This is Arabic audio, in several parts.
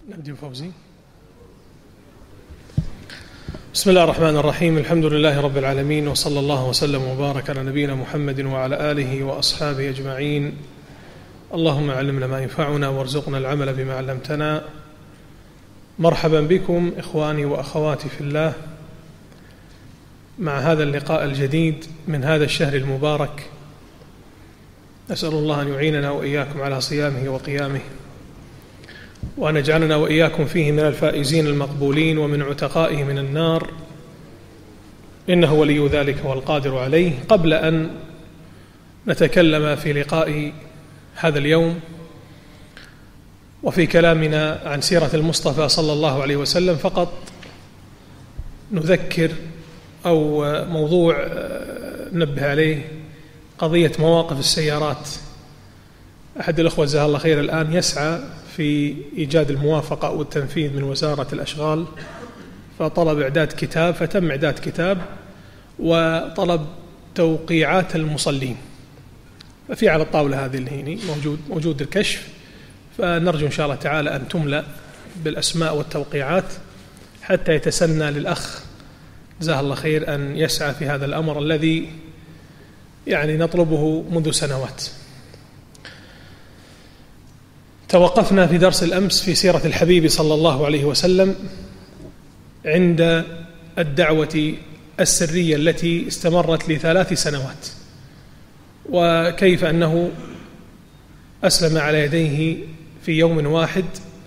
نبدأ فوزي. بسم الله الرحمن الرحيم. الحمد لله رب العالمين، وصلى الله وسلم وبارك على نبينا محمد وعلى آله وأصحابه أجمعين. اللهم علمنا ما ينفعنا وارزقنا العمل بما علمتنا. مرحبا بكم إخواني وأخواتي في الله مع هذا اللقاء الجديد من هذا الشهر المبارك. نسأل الله أن يعيننا وإياكم على صيامه وقيامه، وأن يجعلنا وإياكم فيه من الفائزين المقبولين ومن عتقائه من النار، إنه ولي ذلك والقادر عليه. قبل أن نتكلم في لقاء هذا اليوم وفي كلامنا عن سيرة المصطفى صلى الله عليه وسلم، فقط نذكر أو موضوع ننبه عليه قضية مواقف السيارات. أحد الأخوة جزاه الله خير الآن يسعى في إيجاد الموافقة والتنفيذ من وزارة الأشغال، فطلب إعداد كتاب، فتم إعداد كتاب وطلب توقيعات المصلين، ففي على الطاولة هذه اللي موجود الكشف، فنرجو إن شاء الله تعالى أن تملأ بالأسماء والتوقيعات حتى يتسنى للأخ جزاه الله خير أن يسعى في هذا الأمر الذي يعني نطلبه منذ سنوات. توقفنا في درس الأمس في سيرة الحبيب صلى الله عليه وسلم عند الدعوة السرية التي استمرت ل3 سنوات، وكيف أنه أسلم على يديه في يوم واحد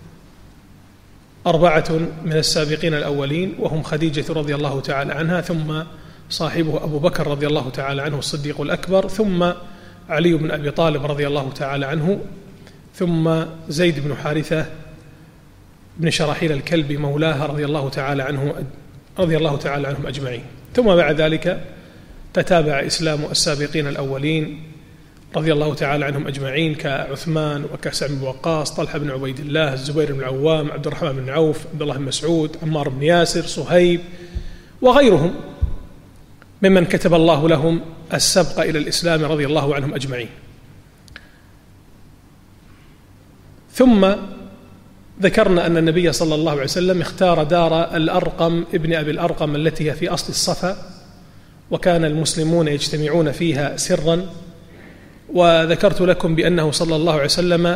4 من السابقين الأولين، وهم خديجة رضي الله تعالى عنها، ثم صاحبه أبو بكر رضي الله تعالى عنه الصديق الأكبر، ثم علي بن أبي طالب رضي الله تعالى عنه، ثم زيد بن حارثة بن شراحيل الكلبي مولاه رضي الله تعالى عنهم أجمعين. ثم بعد ذلك تتابع إسلام السابقين الأولين رضي الله تعالى عنهم أجمعين، كعثمان وكسعد بن وقاص، طلحة بن عبيد الله، الزبير بن العوام، عبد الرحمن بن عوف، عبد الله بن مسعود، عمار بن ياسر، صهيب، وغيرهم ممن كتب الله لهم السبق إلى الإسلام رضي الله عنهم أجمعين. ثم ذكرنا أن النبي صلى الله عليه وسلم اختار دار الأرقم ابن أبي الأرقم التي هي في أصل الصفا، وكان المسلمون يجتمعون فيها سرا، وذكرت لكم بأنه صلى الله عليه وسلم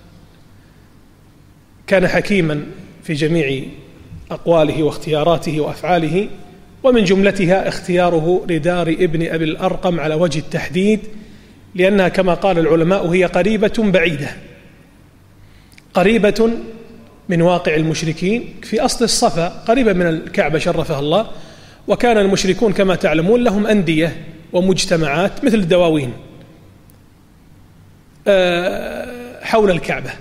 كان حكيما في جميع أقواله واختياراته وأفعاله، ومن جملتها اختياره لدار ابن أبي الأرقم على وجه التحديد، لأنها كما قال العلماء هي قريبة بعيدة، قريبة من واقع المشركين في أصل الصفا، قريبة من الكعبة شرفها الله، وكان المشركون كما تعلمون لهم أندية ومجتمعات مثل الدواوين حول الكعبة،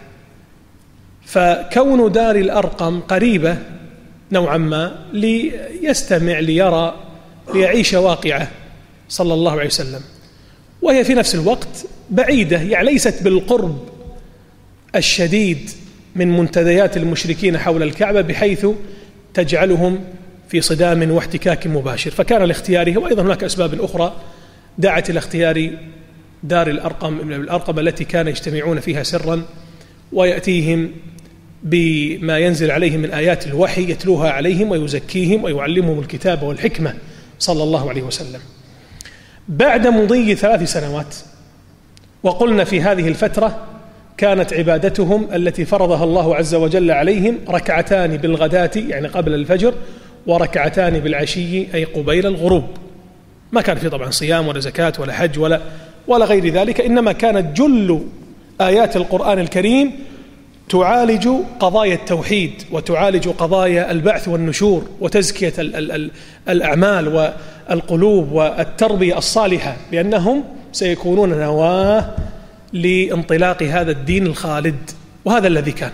فكون دار الأرقم قريبة نوعا ما ليستمع ليرى ليعيش واقعه صلى الله عليه وسلم، وهي في نفس الوقت بعيدة، يعني ليست بالقرب الشديد من منتديات المشركين حول الكعبة بحيث تجعلهم في صدام واحتكاك مباشر، فكان لاختياره. وأيضا هناك أسباب أخرى دعت إلى اختيار دار الأرقم التي كان يجتمعون فيها سرا، ويأتيهم بما ينزل عليهم من آيات الوحي يتلوها عليهم ويزكيهم ويعلمهم الكتاب والحكمة صلى الله عليه وسلم. بعد مضي 3 سنوات، وقلنا في هذه الفترة كانت عبادتهم التي فرضها الله عز وجل عليهم 2 بالغداة يعني قبل الفجر، و2 بالعشي أي قبيل الغروب. ما كان في طبعا صيام ولا زكاة ولا حج ولا غير ذلك، إنما كانت جل آيات القرآن الكريم تعالج قضايا التوحيد، وتعالج قضايا البعث والنشور، وتزكية الأعمال والقلوب، والتربية الصالحة، لأنهم سيكونون نواة لانطلاق هذا الدين الخالد، وهذا الذي كان.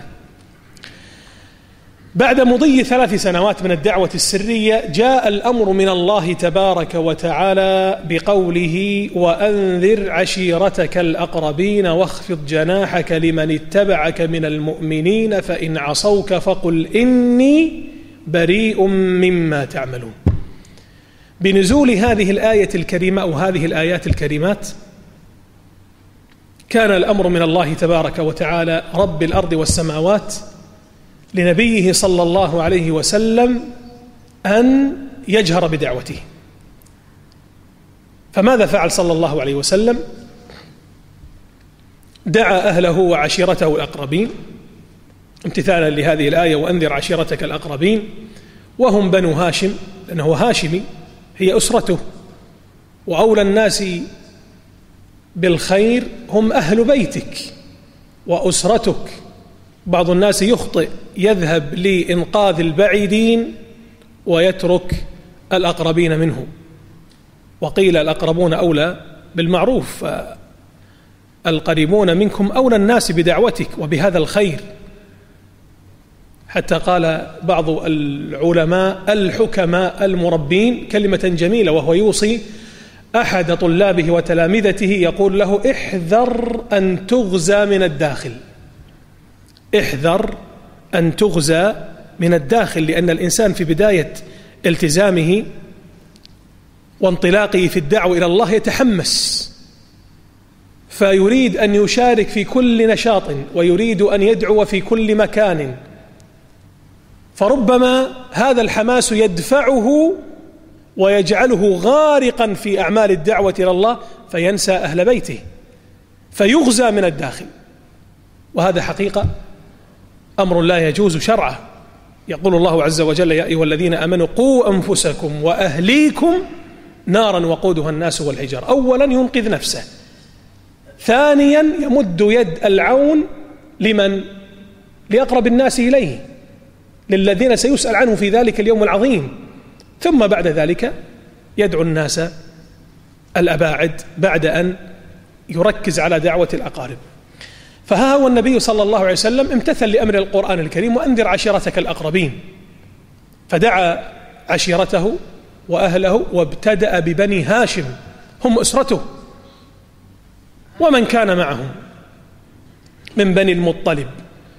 بعد مضي 3 سنوات من الدعوة السرية جاء الأمر من الله تبارك وتعالى بقوله: وأنذر عشيرتك الأقربين واخفض جناحك لمن اتبعك من المؤمنين فإن عصوك فقل إني بريء مما تعملون. بنزول هذه الآية الكريمة أو هذه الآيات الكريمات كان الأمر من الله تبارك وتعالى رب الأرض والسماوات لنبيه صلى الله عليه وسلم أن يجهر بدعوته. فماذا فعل صلى الله عليه وسلم؟ دعا أهله وعشيرته الأقربين امتثالا لهذه الآية وأنذر عشيرتك الأقربين، وهم بنو هاشم، لأنه هاشمي، هي أسرته، وأولى الناس بالخير هم أهل بيتك وأسرتك. بعض الناس يخطئ، يذهب لإنقاذ البعيدين ويترك الأقربين منه، وقيل الأقربون أولى بالمعروف، القريبون منكم أولى الناس بدعوتك وبهذا الخير. حتى قال بعض العلماء الحكماء المربين كلمة جميلة، وهو يوصي أحد طلابه وتلامذته يقول له: احذر أن تغزى من الداخل، احذر أن تغزى من الداخل، لأن الإنسان في بداية التزامه وانطلاقه في الدعوة إلى الله يتحمس، فيريد أن يشارك في كل نشاط، ويريد أن يدعو في كل مكان، فربما هذا الحماس يدفعه ويجعله غارقا في أعمال الدعوة إلى الله، فينسى أهل بيته، فيغزى من الداخل. وهذا حقيقة أمر لا يجوز شرعا. يقول الله عز وجل: يا أيها الذين آمنوا قوا أنفسكم وأهليكم نارا وقودها الناس والحجارة. أولا ينقذ نفسه، ثانيا يمد يد العون لمن؟ لأقرب الناس إليه، للذين سيسأل عنه في ذلك اليوم العظيم، ثم بعد ذلك يدعو الناس الأباعد بعد أن يركز على دعوة الأقارب. فها هو النبي صلى الله عليه وسلم امتثل لأمر القرآن الكريم: وأنذر عشيرتك الأقربين، فدعا عشيرته وأهله، وابتدأ ببني هاشم هم أسرته ومن كان معهم من بني المطلب.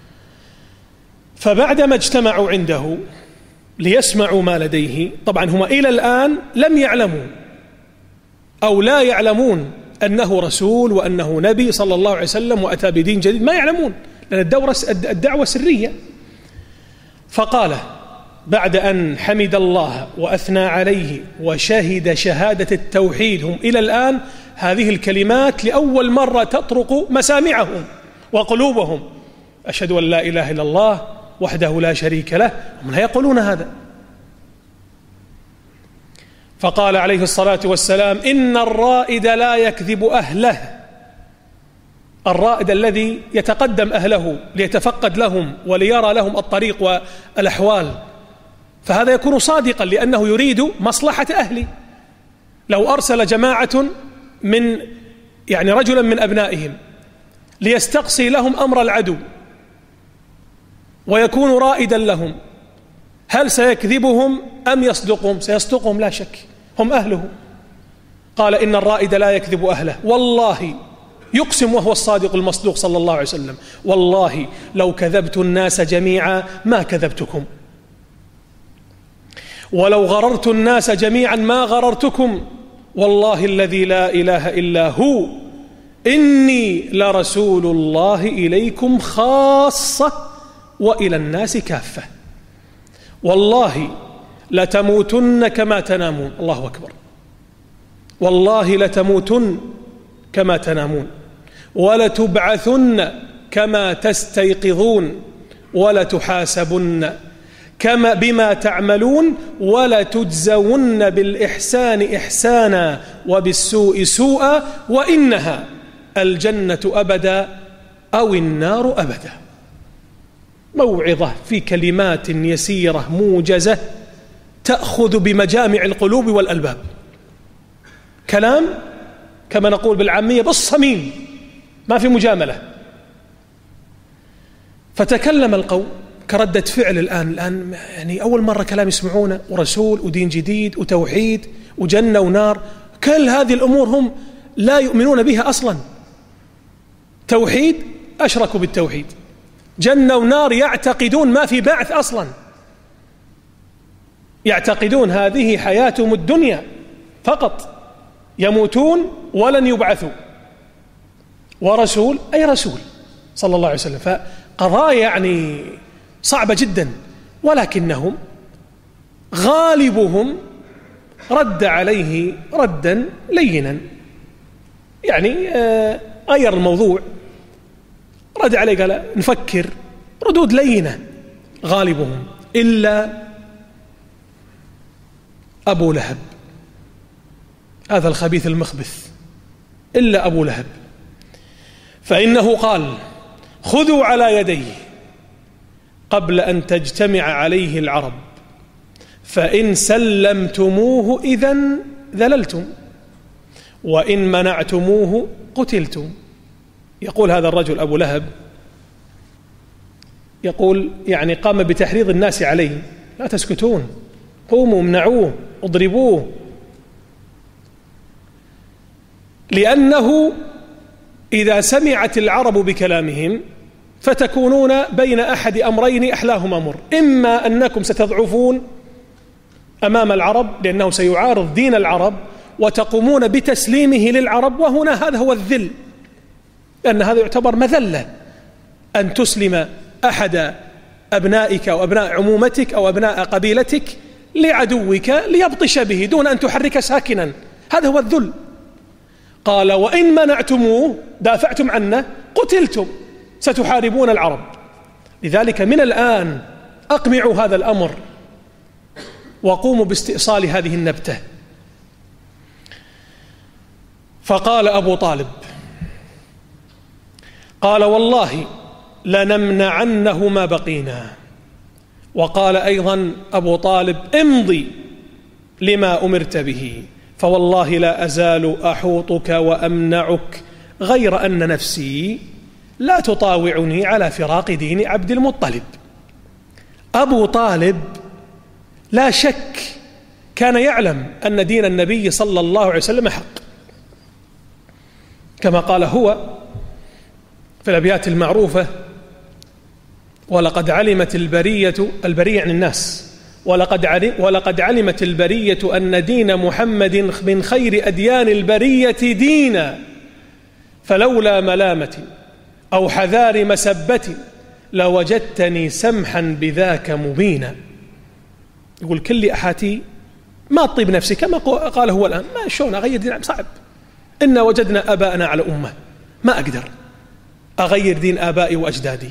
فبعدما اجتمعوا عنده ليسمعوا ما لديه، طبعا هم إلى الآن لم يعلموا أو لا يعلمون أنه رسول وأنه نبي صلى الله عليه وسلم وأتى بدين جديد، ما يعلمون، لأن الدعوة سرية. فقال بعد أن حمد الله وأثنى عليه وشهد شهادة التوحيد، هم إلى الآن هذه الكلمات لأول مرة تطرق مسامعهم وقلوبهم: أشهد أن لا إله إلا الله وحده لا شريك له. هم لا يقولون هذا. فقال عليه الصلاة والسلام: إن الرائد لا يكذب أهله. الرائد الذي يتقدم أهله ليتفقد لهم وليرى لهم الطريق والأحوال، فهذا يكون صادقا لأنه يريد مصلحة أهله. لو أرسل جماعة من رجلا من أبنائهم ليستقصي لهم أمر العدو ويكون رائدا لهم، هل سيكذبهم أم يصدقهم؟ سيصدقهم لا شك، هم أهله. قال: إن الرائد لا يكذب أهله، والله، يقسم وهو الصادق المصدوق صلى الله عليه وسلم: والله لو كذبت الناس جميعا ما كذبتكم، ولو غررت الناس جميعا ما غررتكم، والله الذي لا إله إلا هو إني لرسول الله إليكم خاصة وإلى الناس كافة، والله لتموتن كما تنامون. الله أكبر. والله لتموتن كما تنامون، ولتبعثن كما تستيقظون، ولتحاسبن كما بما تعملون، ولتجزون بالإحسان إحسانا وبالسوء سوءا، وإنها الجنة أبدا أو النار أبدا. موعظة في كلمات يسيرة موجزة تأخذ بمجامع القلوب والألباب، كلام كما نقول بالعامية بالصميم، ما في مجاملة. فتكلم القوم كردة فعل الآن أول مرة كلام يسمعونه، ورسول ودين جديد وتوحيد وجنة ونار، كل هذه الأمور هم لا يؤمنون بها أصلا. توحيد أشركوا بالتوحيد، جنة ونار يعتقدون ما في بعث أصلا، يعتقدون هذه حياتهم الدنيا فقط، يموتون ولن يبعثوا. ورسول أي رسول صلى الله عليه وسلم. فقضايا صعبة جدا، ولكنهم غالبهم رد عليه ردا لينا، يعني غير الموضوع، رد عليه قال نفكر، ردود لينة غالبهم، إلا أبو لهب هذا الخبيث المخبث، إلا أبو لهب، فإنه قال خذوا على يديه قبل أن تجتمع عليه العرب، فإن سلمتموه إذن ذللتم، وإن منعتموه قتلتم. يقول هذا الرجل أبو لهب، يقول يعني قام بتحريض الناس عليه، لا تسكتون، قوموا امنعوه اضربوه، لأنه إذا سمعت العرب بكلامهم فتكونون بين أحد أمرين أحلاهما مر، إما أنكم ستضعفون أمام العرب لأنه سيعارض دين العرب وتقومون بتسليمه للعرب، وهنا هذا هو الذل، لأن هذا يعتبر مذلة أن تسلم أحد أبنائك أو أبناء عمومتك أو أبناء قبيلتك لعدوك ليبطش به دون أن تحرك ساكنا، هذا هو الذل. قال وإن منعتموه دافعتم عنه قتلتم، ستحاربون العرب، لذلك من الآن أقمعوا هذا الأمر وقوموا باستئصال هذه النبتة. فقال أبو طالب قال والله لنمنعنه ما بقينا. وقال أيضا أبو طالب امضي لما أمرت به، فوالله لا أزال أحوطك وأمنعك، غير أن نفسي لا تطاوعني على فراق دين عبد المطلب. أبو طالب لا شك كان يعلم أن دين النبي صلى الله عليه وسلم حق، كما قال هو في الأبيات المعروفة: ولقد علمت البرية عن الناس، ولقد علمت البرية أن دين محمد من خير أديان البرية دينا، فلولا ملامة أو حذار مسبة لوجدتني سمحا بذاك مبينا. يقول كل أحاتي ما تطيب نفسي كما قال هو الآن، ما شلون أغير دين؟ صعب، إنا وجدنا آباءنا على أمة، ما أقدر أغير دين آبائي وأجدادي.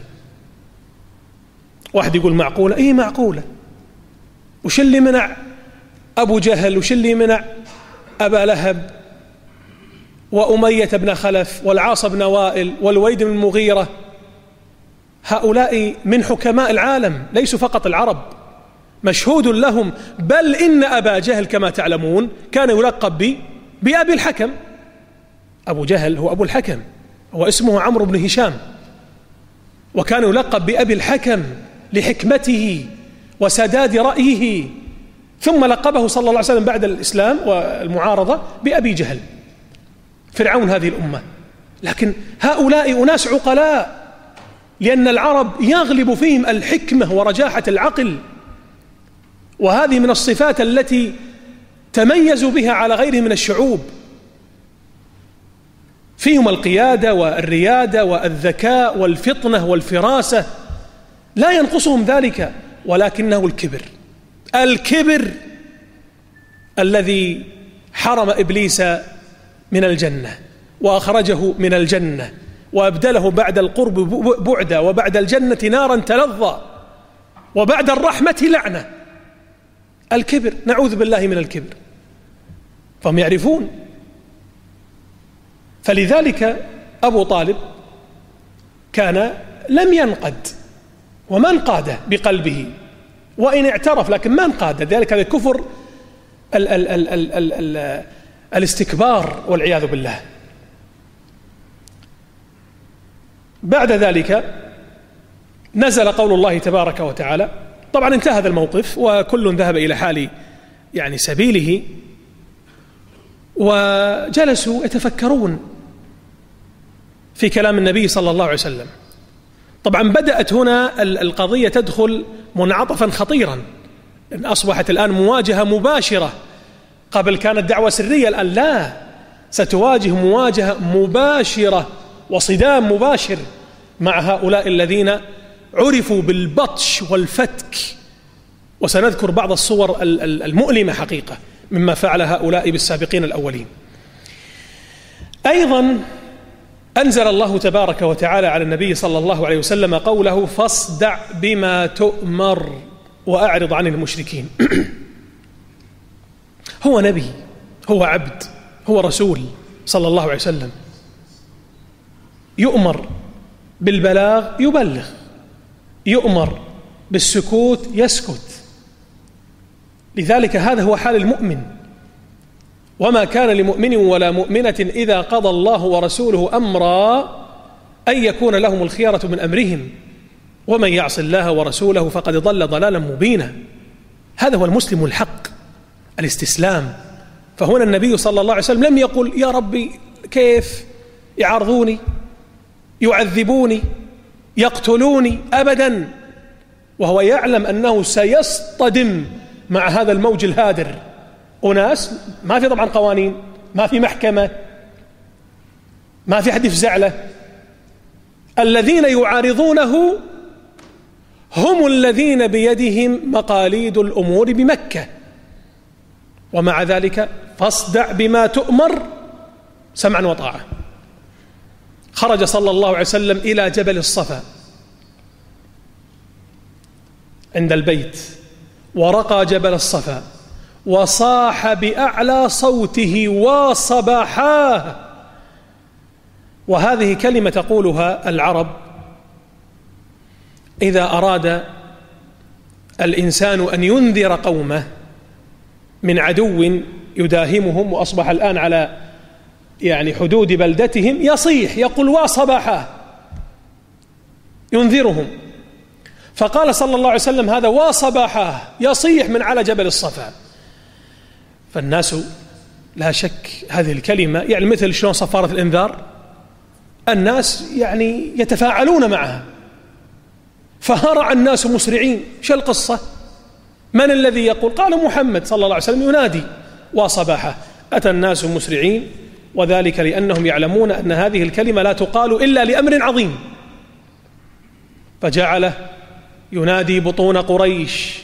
واحد يقول معقولة؟ إيه معقولة. وش اللي منع أبو جهل، وش اللي منع أبا لهب وأمية بن خلف والعاص بن وائل والوليد بن المغيرة؟ هؤلاء من حكماء العالم، ليسوا فقط العرب، مشهود لهم. بل إن أبا جهل كما تعلمون كان يلقب بأبي الحكم. أبو جهل هو أبو الحكم، هو اسمه عمرو بن هشام، وكان يلقب بأبي الحكم لحكمته وسداد رأيه، ثم لقبه صلى الله عليه وسلم بعد الإسلام والمعارضة بأبي جهل، فرعون هذه الأمة. لكن هؤلاء أناس عقلاء، لأن العرب يغلب فيهم الحكمة ورجاحة العقل، وهذه من الصفات التي تميزوا بها على غيرهم من الشعوب. فيهم القيادة والريادة والذكاء والفطنة والفراسة، لا ينقصهم ذلك، ولكنه الكبر الذي حرم إبليس من الجنة وأخرجه من الجنة وأبدله بعد القرب بعدا، وبعد الجنة نارا تلظى، وبعد الرحمة لعنة. الكبر، نعوذ بالله من الكبر، فهم يعرفون. فلذلك أبو طالب كان لم ينقد وما انقاد بقلبه، وإن اعترف لكن ما انقاد، ذلك هذا كفر الاستكبار والعياذ بالله. بعد ذلك نزل قول الله تبارك وتعالى. طبعا انتهى هذا الموقف وكل ذهب إلى حال يعني سبيله، وجلسوا يتفكرون في كلام النبي صلى الله عليه وسلم. طبعا بدأت هنا القضية تدخل منعطفا خطيرا، لأن أصبحت الآن مواجهة مباشرة. قبل كانت دعوة سرية، الآن لا، ستواجه مواجهة مباشرة وصدام مباشر مع هؤلاء الذين عرفوا بالبطش والفتك، وسنذكر بعض الصور المؤلمة حقيقة مما فعل هؤلاء بالسابقين الأولين. أيضا أنزل الله تبارك وتعالى على النبي صلى الله عليه وسلم قوله: فاصدع بما تؤمر وأعرض عن المشركين. هو نبي، هو عبد، هو رسول صلى الله عليه وسلم، يؤمر بالبلاغ يبلغ، يؤمر بالسكوت يسكت. لذلك هذا هو حال المؤمن. وما كان لمؤمن ولا مؤمنة إذا قضى الله ورسوله أمرا أن يكون لهم الخيرة من أمرهم ومن يعص الله ورسوله فقد ضل ضلالا مبينا. هذا هو المسلم الحق، الاستسلام. فهنا النبي صلى الله عليه وسلم لم يقل: يا ربي كيف يعارضوني، يعذبوني، يقتلوني، أبدا، وهو يعلم أنه سيصطدم مع هذا الموج الهادر. أناس ما في طبعا قوانين، ما في محكمة، ما في حد يفزع له. الذين يعارضونه هم الذين بيدهم مقاليد الأمور بمكة، ومع ذلك فاصدع بما تؤمر سمعا وطاعة. خرج صلى الله عليه وسلم إلى جبل الصفا عند البيت، ورقى جبل الصفا وصاح بأعلى صوته: وصباحاه. وهذه كلمة تقولها العرب إذا أراد الإنسان أن ينذر قومه من عدو يداهمهم وأصبح الآن على حدود بلدتهم، يصيح يقول: وصباحاه، ينذرهم. فقال صلى الله عليه وسلم: هذا وصباحاه، يصيح من على جبل الصفا. فالناس لا شك هذه الكلمة مثل شلون صفارة الإنذار، الناس يتفاعلون معها. فهرع الناس مسرعين: شو القصة؟ من الذي يقول؟ قال: محمد صلى الله عليه وسلم ينادي وصباحه. أتى الناس مسرعين، وذلك لأنهم يعلمون أن هذه الكلمة لا تقال إلا لأمر عظيم. فجعل ينادي بطون قريش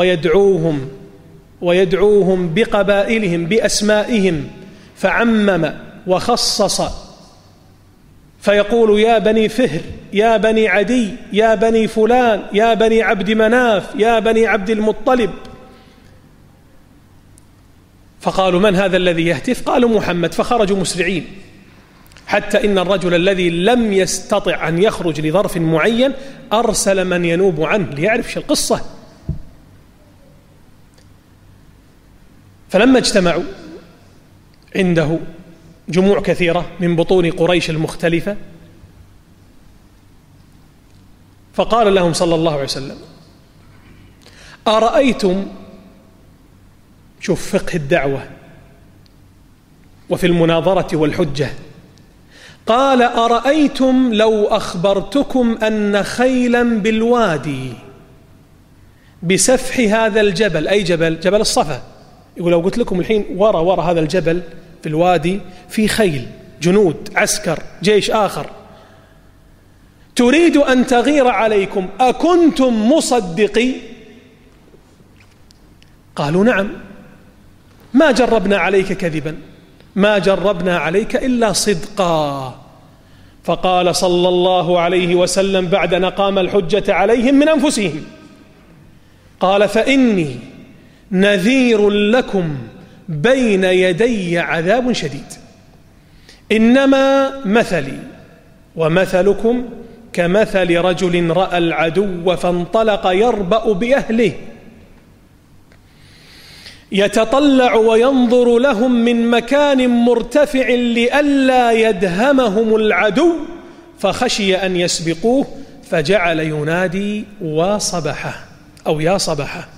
ويدعوهم بقبائلهم بأسمائهم، فعمم وخصص، فيقول: يا بني فهر، يا بني عدي، يا بني فلان، يا بني عبد مناف، يا بني عبد المطلب. فقالوا: من هذا الذي يهتف؟ قالوا: محمد. فخرجوا مسرعين، حتى إن الرجل الذي لم يستطع أن يخرج لظرف معين أرسل من ينوب عنه ليعرف شو القصة. فلما اجتمعوا عنده جموع كثيرة من بطون قريش المختلفة، فقال لهم صلى الله عليه وسلم: أرأيتم، شوف فقه الدعوة وفي المناظرة والحجة، قال: أرأيتم لو أخبرتكم أن خيلا بالوادي بسفح هذا الجبل، أي جبل الصفا، يقول لو قلت لكم الحين وراء هذا الجبل في الوادي في خيل، جنود، عسكر، جيش آخر تريد أن تغير عليكم، أكنتم مصدقي؟ قالوا: نعم، ما جربنا عليك كذبا، ما جربنا عليك إلا صدقا. فقال صلى الله عليه وسلم بعد أن أقام الحجة عليهم من أنفسهم، قال: فإني نذير لكم بين يدي عذاب شديد، إنما مثلي ومثلكم كمثل رجل رأى العدو فانطلق يربأ بأهله يتطلع وينظر لهم من مكان مرتفع لئلا يدهمهم العدو، فخشي أن يسبقوه فجعل ينادي وصبحه أو يا صبحه،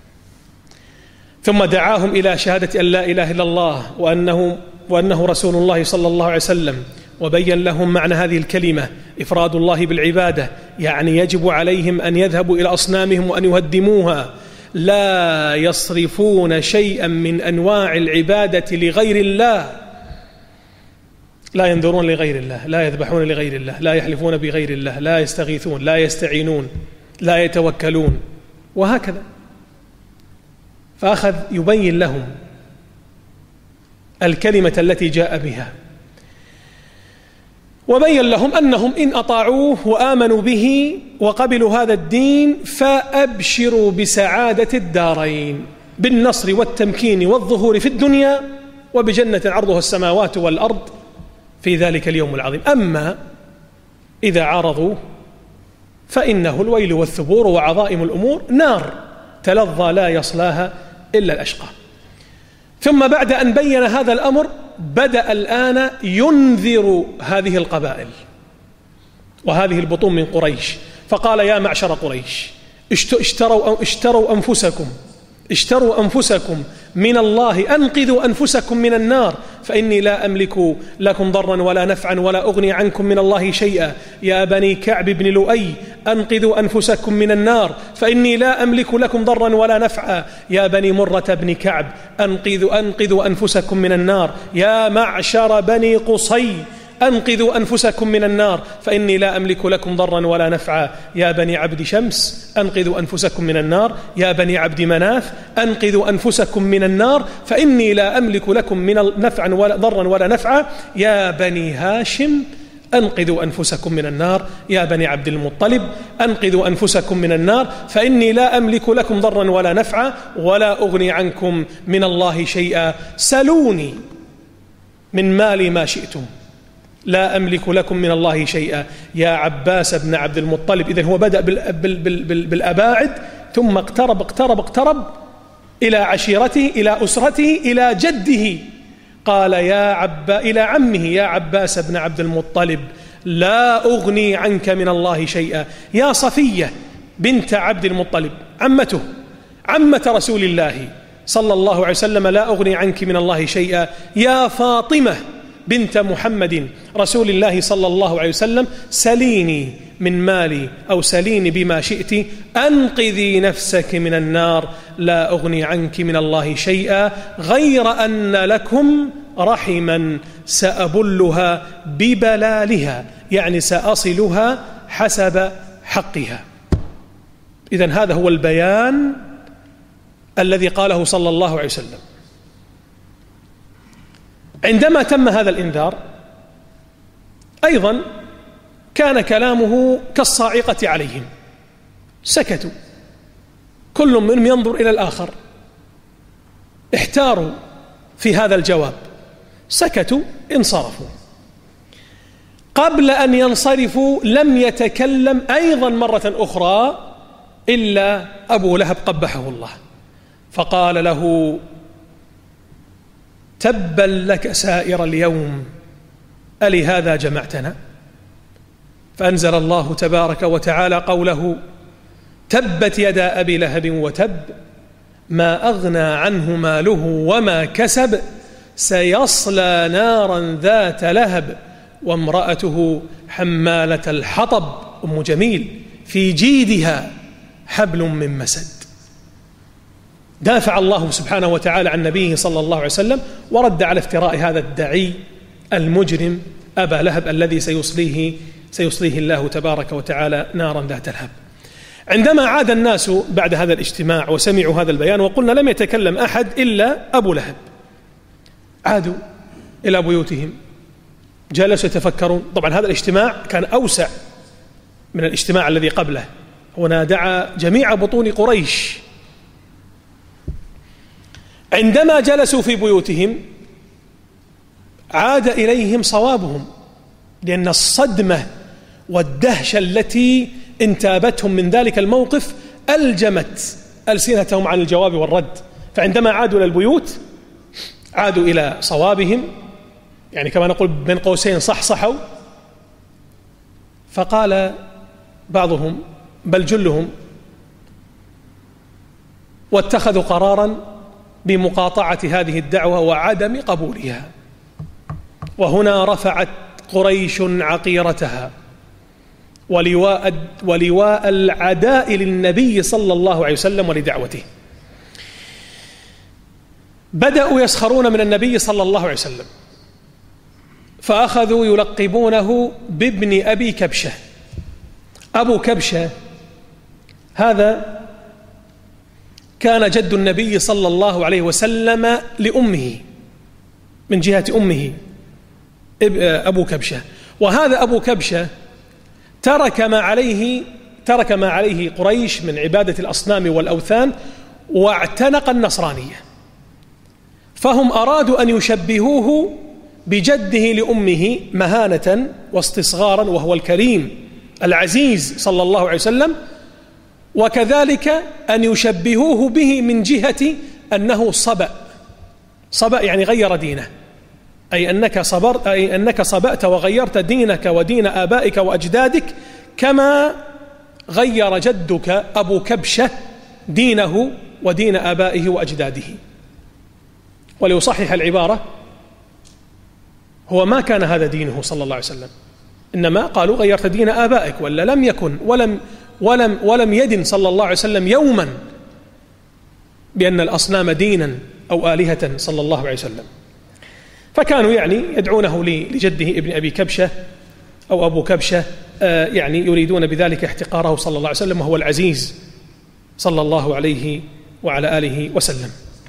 ثم دعاهم إلى شهادة أن لا إله إلا الله وأنه رسول الله صلى الله عليه وسلم، وبين لهم معنى هذه الكلمة: إفراد الله بالعبادة، يجب عليهم أن يذهبوا إلى أصنامهم وأن يهدموها، لا يصرفون شيئا من أنواع العبادة لغير الله، لا ينذرون لغير الله، لا يذبحون لغير الله، لا يحلفون بغير الله، لا يستغيثون، لا يستعينون، لا يتوكلون، وهكذا. فأخذ يبين لهم الكلمة التي جاء بها، وبين لهم أنهم إن أطاعوه وآمنوا به وقبلوا هذا الدين فأبشروا بسعادة الدارين، بالنصر والتمكين والظهور في الدنيا، وبجنة عرضها السماوات والأرض في ذلك اليوم العظيم. أما إذا عارضوا فإنه الويل والثبور وعظائم الأمور، نار تلظى لا يصلاها إلا الأشقى. ثم بعد أن بين هذا الأمر بدأ الآن ينذر هذه القبائل وهذه البطون من قريش، فقال: يا معشر قريش، اشتروا أنفسكم من الله، أنقذوا أنفسكم من النار، فإني لا أملك لكم ضرا ولا نفعا ولا أغني عنكم من الله شيئا. يا بني كعب بن لؤي، أنقذوا أنفسكم من النار، فإني لا أملك لكم ضرا ولا نفعا. يا بني مرة بن كعب، أنقذوا أنفسكم من النار. يا معشر بني قصي، أنقذوا أنفسكم من النار، فإني لا أملك لكم ضرا ولا نفعا. يا بني عبد شمس، أنقذوا أنفسكم من النار. يا بني عبد مناف، أنقذوا أنفسكم من النار، فإني لا أملك لكم من نفعا ولا ضرا ولا نفعا. يا بني هاشم، أنقذوا أنفسكم من النار. يا بني عبد المطلب، أنقذوا أنفسكم من النار، فإني لا أملك لكم ضرا ولا نفعا ولا أغني عنكم من الله شيئا. سلوني من مالي ما شئتم، لا أملك لكم من الله شيئا. يا عباس بن عبد المطلب، إذن هو بدأ بالأباعد، ثم اقترب إلى عشيرته، إلى أسرته، إلى جده. قال إلى عمه: يا عباس بن عبد المطلب، لا أغني عنك من الله شيئا. يا صفية بنت عبد المطلب، عمة رسول الله صلى الله عليه وسلم، لا أغني عنك من الله شيئا. يا فاطمة بنت محمد رسول الله صلى الله عليه وسلم، سليني من مالي أو سليني بما شئت، أنقذي نفسك من النار، لا أغني عنك من الله شيئا، غير أن لكم رحما سأبلها ببلالها، يعني سأصلها حسب حقها. إذن هذا هو البيان الذي قاله صلى الله عليه وسلم. عندما تم هذا الإنذار أيضا كان كلامه كالصاعقة عليهم، سكتوا، كل منهم ينظر إلى الآخر، احتاروا في هذا الجواب، سكتوا، انصرفوا. قبل أن ينصرفوا لم يتكلم أيضا مرة أخرى إلا أبو لهب قبحه الله، فقال له: تبا لك سائر اليوم، ألهذا جمعتنا؟ فأنزل الله تبارك وتعالى قوله: تبت يدا أبي لهب وتب، ما أغنى عنه ماله وما كسب، سيصلى نارا ذات لهب، وامرأته حمالة الحطب، أم جميل، في جيدها حبل من مسد. دافع الله سبحانه وتعالى عن نبيه صلى الله عليه وسلم، ورد على افتراء هذا الدعي المجرم أبا لهب الذي سيصليه الله تبارك وتعالى نارا ذات لهب. عندما عاد الناس بعد هذا الاجتماع وسمعوا هذا البيان، وقلنا لم يتكلم أحد إلا أبو لهب، عادوا إلى بيوتهم، جلسوا يتفكرون. طبعا هذا الاجتماع كان أوسع من الاجتماع الذي قبله، هنا دعا جميع بطون قريش. عندما جلسوا في بيوتهم عاد إليهم صوابهم، لأن الصدمة والدهشة التي انتابتهم من ذلك الموقف ألجمت ألسنتهم عن الجواب والرد. فعندما عادوا إلى البيوت عادوا إلى صوابهم، يعني كما نقول بين قوسين صحصحوا. فقال بعضهم بل جلهم: واتخذوا قرارا بمقاطعة هذه الدعوة وعدم قبولها. وهنا رفعت قريش عقيرتها ولواء العداء للنبي صلى الله عليه وسلم ولدعوته. بدأوا يسخرون من النبي صلى الله عليه وسلم، فأخذوا يلقبونه بابن أبي كبشة. أبو كبشة هذا كان جد النبي صلى الله عليه وسلم لأمه، من جهة أمه أبو كبشة. وهذا أبو كبشة ترك ما عليه قريش من عبادة الأصنام والأوثان واعتنق النصرانية، فهم أرادوا أن يشبهوه بجده لأمه مهانة واستصغارا، وهو الكريم العزيز صلى الله عليه وسلم، وكذلك أن يشبهوه به من جهة أنه صبأ يعني غير دينه، أي أنك صبأت وغيرت دينك ودين آبائك وأجدادك كما غير جدك أبو كبشة دينه ودين آبائه وأجداده. وليصحح العبارة، هو ما كان هذا دينه صلى الله عليه وسلم، إنما قالوا غيرت دين آبائك، ولا لم يكن ولم يدن صلى الله عليه وسلم يوما بأن الأصنام دينا أو آلهة صلى الله عليه وسلم. فكانوا يعني يدعونه لجده ابن أبي كبشة أو أبو كبشة، يعني يريدون بذلك احتقاره صلى الله عليه وسلم، وهو العزيز صلى الله عليه وعلى آله وسلم.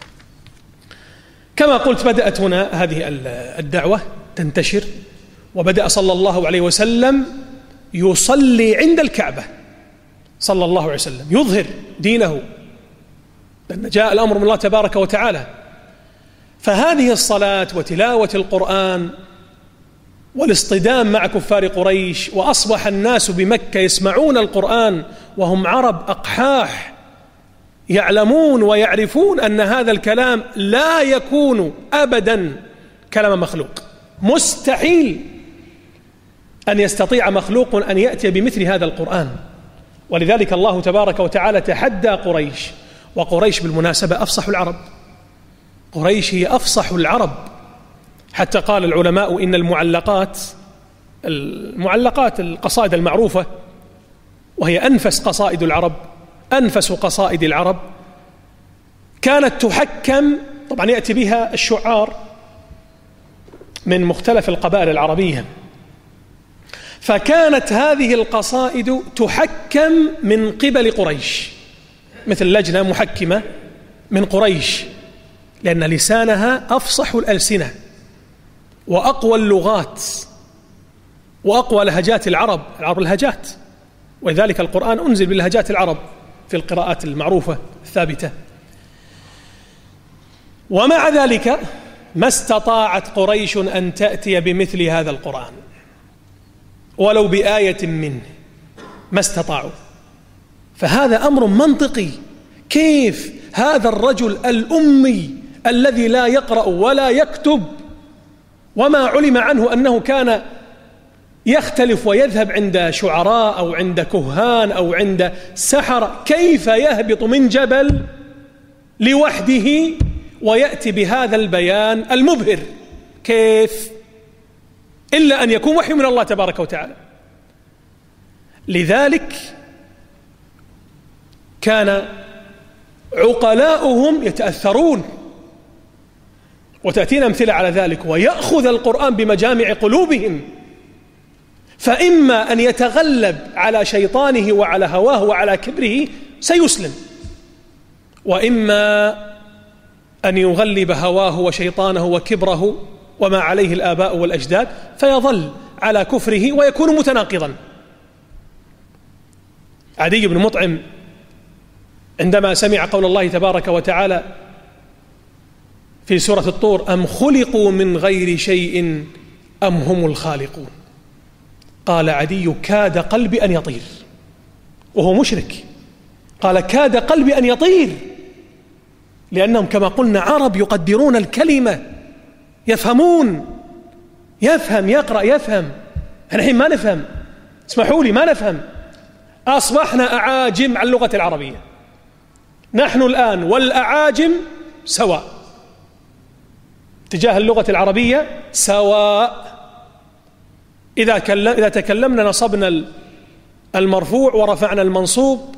كما قلت بدأت هنا هذه الدعوة تنتشر، وبدأ صلى الله عليه وسلم يصلي عند الكعبة صلى الله عليه وسلم، يظهر دينه، لأن جاء الأمر من الله تبارك وتعالى. فهذه الصلاة وتلاوة القرآن والاصطدام مع كفار قريش، وأصبح الناس بمكة يسمعون القرآن وهم عرب أقحاح، يعلمون ويعرفون أن هذا الكلام لا يكون أبدا كلام مخلوق، مستحيل أن يستطيع مخلوق أن يأتي بمثل هذا القرآن. ولذلك الله تبارك وتعالى تحدى قريش، وقريش بالمناسبة أفصح العرب، قريش هي أفصح العرب، حتى قال العلماء إن المعلقات القصائد المعروفة، وهي أنفس قصائد العرب، أنفس قصائد العرب، كانت تحكم، طبعا يأتي بها الشعار من مختلف القبائل العربية، فكانت هذه القصائد تحكم من قبل قريش، مثل لجنة محكمة من قريش، لأن لسانها أفصح الألسنة وأقوى اللغات وأقوى لهجات العرب الهجات، ولذلك القرآن أنزل بلهجات العرب في القراءات المعروفة الثابتة. ومع ذلك ما استطاعت قريش أن تأتي بمثل هذا القرآن ولو بآية منه، ما استطاعوا. فهذا أمر منطقي، كيف هذا الرجل الأمي الذي لا يقرأ ولا يكتب، وما علم عنه أنه كان يختلف ويذهب عند شعراء أو عند كهان أو عند سحرة، كيف يهبط من جبل لوحده ويأتي بهذا البيان المبهر؟ كيف؟ إلا أن يكون وحي من الله تبارك وتعالى. لذلك كان عقلاؤهم يتأثرون، وتأتينا أمثلة على ذلك، ويأخذ القرآن بمجامع قلوبهم، فإما أن يتغلب على شيطانه وعلى هواه وعلى كبره سيسلم، وإما أن يغلب هواه وشيطانه وكبره وما عليه الآباء والأجداد فيظل على كفره ويكون متناقضا. عدي بن مطعم عندما سمع قول الله تبارك وتعالى في سورة الطور: أم خلقوا من غير شيء أم هم الخالقون، قال عدي: كاد قلبي أن يطير، وهو مشرك، قال: كاد قلبي أن يطير، لأنهم كما قلنا عرب يقدرون الكلمة، يفهمون، يفهم، يقرأ، يفهم. احنا الحين ما نفهم، اسمحوا لي، ما نفهم، أصبحنا أعاجم عن اللغة العربية، نحن الآن والأعاجم سواء تجاه اللغة العربية، سواء. إذا تكلمنا نصبنا المرفوع ورفعنا المنصوب،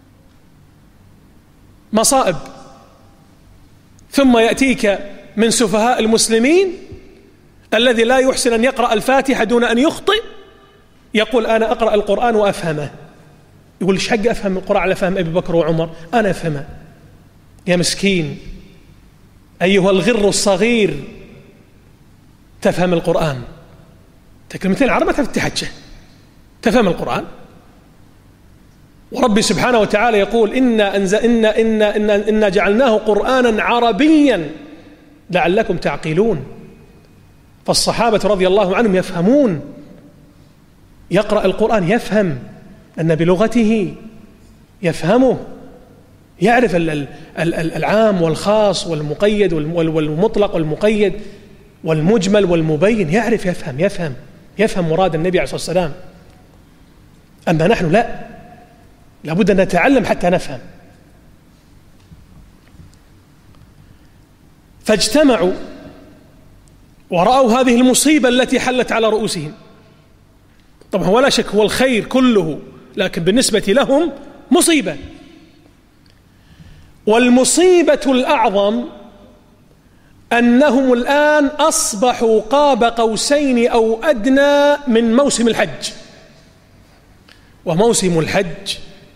مصائب. ثم يأتيك من سفهاء المسلمين الذي لا يحسن أن يقرأ الفاتحة دون أن يخطئ يقول أنا أقرأ القرآن وأفهمه. يقول إيش حق أفهم القرآن على فهم أبي بكر وعمر؟ أنا أفهمه. يا مسكين أيها الغر الصغير، تفهم القرآن، كلمتين عربية تفتحتشه، تفهم القرآن. ورب سبحانه وتعالى يقول إنا جعلناه قرآنا عربيا لعلكم تعقلون. فالصحابة رضي الله عنهم يفهمون، يقرأ القرآن يفهم، أن بلغته يفهمه، يعرف العام والخاص والمقيد والمطلق والمقيد والمجمل والمبين، يعرف يفهم مراد النبي عليه الصلاة والسلام. أما نحن لا، لابد أن نتعلم حتى نفهم. فاجتمعوا ورأوا هذه المصيبة التي حلت على رؤوسهم. طبعا ولا شك هو الخير كله، لكن بالنسبة لهم مصيبة. والمصيبة الأعظم أنهم الآن أصبحوا قاب قوسين أو أدنى من موسم الحج. وموسم الحج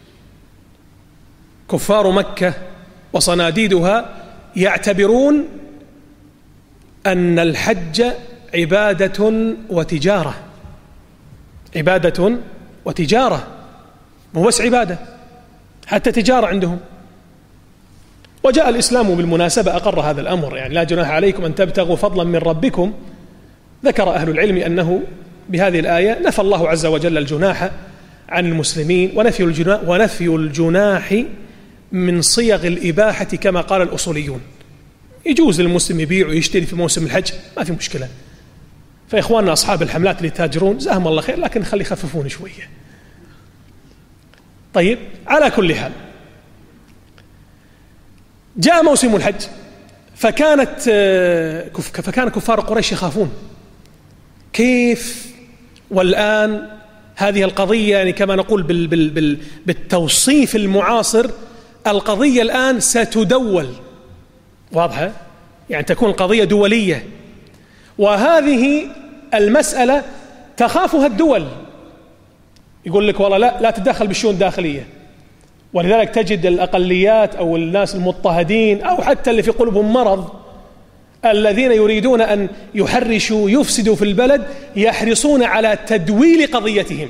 كفار مكة وصناديدها يعتبرون أن الحج عبادة وتجارة، عبادة وتجارة، مو بس عبادة، حتى تجارة عندهم. وجاء الإسلام بالمناسبة أقر هذا الأمر، يعني لا جناح عليكم أن تبتغوا فضلا من ربكم. ذكر أهل العلم أنه بهذه الآية نفى الله عز وجل الجناح عن المسلمين، ونفي الجناح من صيغ الإباحة كما قال الأصوليون. يجوز للمسلم يبيع ويشتري في موسم الحج، ما في مشكلة. فإخواننا أصحاب الحملات اللي يتاجرون جزاهم الله خير، لكن خلي يخففون شوية. طيب، على كل حال جاء موسم الحج، فكان كفار قريش يخافون كيف. والآن هذه القضية يعني كما نقول بالتوصيف المعاصر، القضية الآن ستدول، واضحة؟ يعني تكون القضية دولية، وهذه المسألة تخافها الدول. يقول لك والله لا تتدخل بالشؤون الداخلية. ولذلك تجد الأقليات أو الناس المضطهدين أو حتى اللي في قلوبهم مرض، الذين يريدون أن يحرشوا يفسدوا في البلد، يحرصون على تدويل قضيتهم،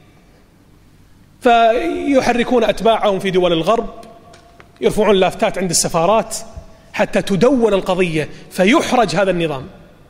فيحركون أتباعهم في دول الغرب، يرفعون لافتات عند السفارات حتى تدول القضية فيحرج هذا النظام.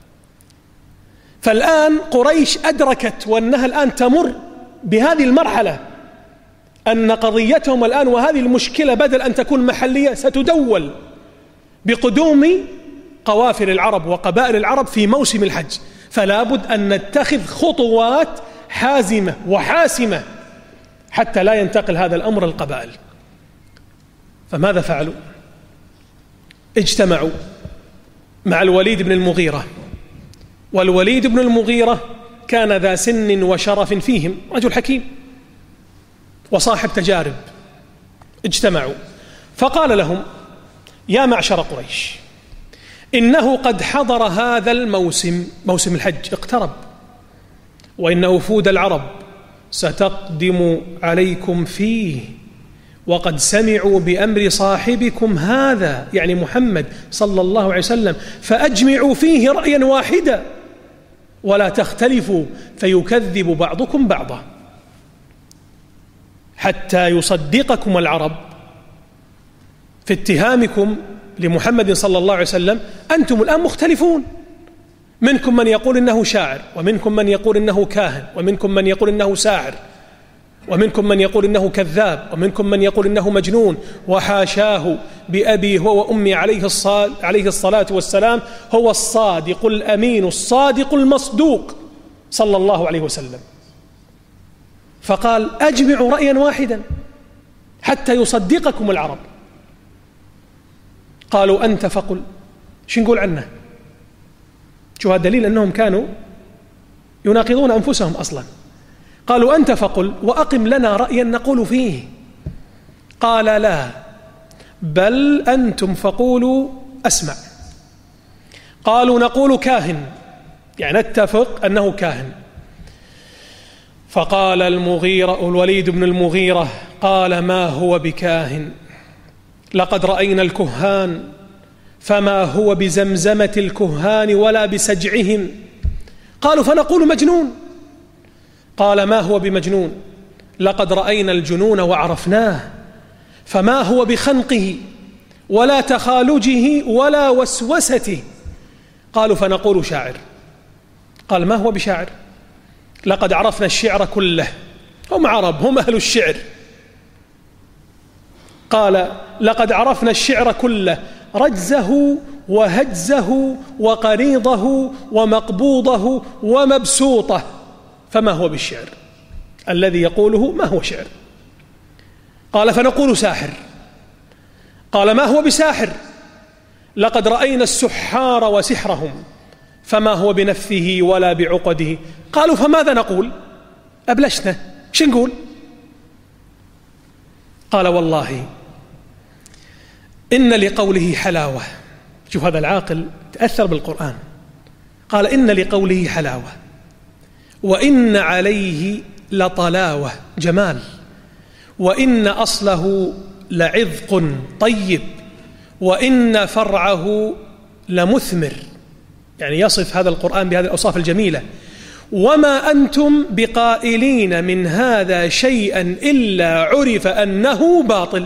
فالآن قريش أدركت وأنها الآن تمر بهذه المرحلة، أن قضيتهم الآن وهذه المشكلة بدل أن تكون محلية ستدول بقدوم قوافل العرب وقبائل العرب في موسم الحج. فلا بد أن نتخذ خطوات حازمة وحاسمة حتى لا ينتقل هذا الأمر القبائل. فماذا فعلوا؟ اجتمعوا مع الوليد بن المغيرة، والوليد بن المغيرة كان ذا سن وشرف فيهم، رجل حكيم وصاحب تجارب. اجتمعوا فقال لهم: يا معشر قريش، إنه قد حضر هذا الموسم، موسم الحج اقترب، وإن وفود العرب ستقدم عليكم فيه، وقد سمعوا بأمر صاحبكم هذا، يعني محمد صلى الله عليه وسلم، فأجمعوا فيه رأيا واحدا ولا تختلفوا فيكذب بعضكم بعضا، حتى يصدقكم العرب في اتهامكم لمحمد صلى الله عليه وسلم. أنتم الآن مختلفون، منكم من يقول إنه شاعر، ومنكم من يقول إنه كاهن، ومنكم من يقول إنه ساحر، ومنكم من يقول إنه كذاب، ومنكم من يقول إنه مجنون، وحاشاه بأبي هو وأمي عليه الصلاة والسلام، هو الصادق الأمين الصادق المصدوق صلى الله عليه وسلم. فقال: أجمعوا رأيا واحدا حتى يصدقكم العرب. قالوا: أنت فقل. شو نقول عنه؟ شو هذا دليل أنهم كانوا يناقضون أنفسهم أصلا. قالوا: أنت فقل وأقم لنا رأيا نقول فيه. قال: لا، بل أنتم فقولوا أسمع. قالوا: نقول كاهن. يعني نتفق أنه كاهن. فقال الوليد بن المغيرة قال ما هو بكاهن، لقد رأينا الكهان فما هو بزمزمة الكهان ولا بسجعهم. قالوا فنقول مجنون. قال ما هو بمجنون، لقد رأينا الجنون وعرفناه، فما هو بخنقه ولا تخالجه ولا وسوسته. قالوا فنقول شاعر. قال ما هو بشاعر، لقد عرفنا الشعر كله، هم عرب، هم أهل الشعر. قال لقد عرفنا الشعر كله، رجزه وهجزه وقريضه ومقبوضه ومبسوطه، فما هو بالشعر الذي يقوله ما هو شعر. قال فنقول ساحر. قال ما هو بساحر، لقد رأينا السحار وسحرهم، فما هو بنفثه ولا بعقده. قالوا فماذا نقول، أبلشنا، شو نقول؟ قال والله إن لقوله حلاوة. شوف هذا العاقل تأثر بالقرآن. قال إن لقوله حلاوة، وإن عليه لطلاوة، جمال، وإن أصله لعذق طيب، وإن فرعه لمثمر. يعني يصف هذا القرآن بهذه الأوصاف الجميلة. وما أنتم بقائلين من هذا شيئا إلا عرف أنه باطل.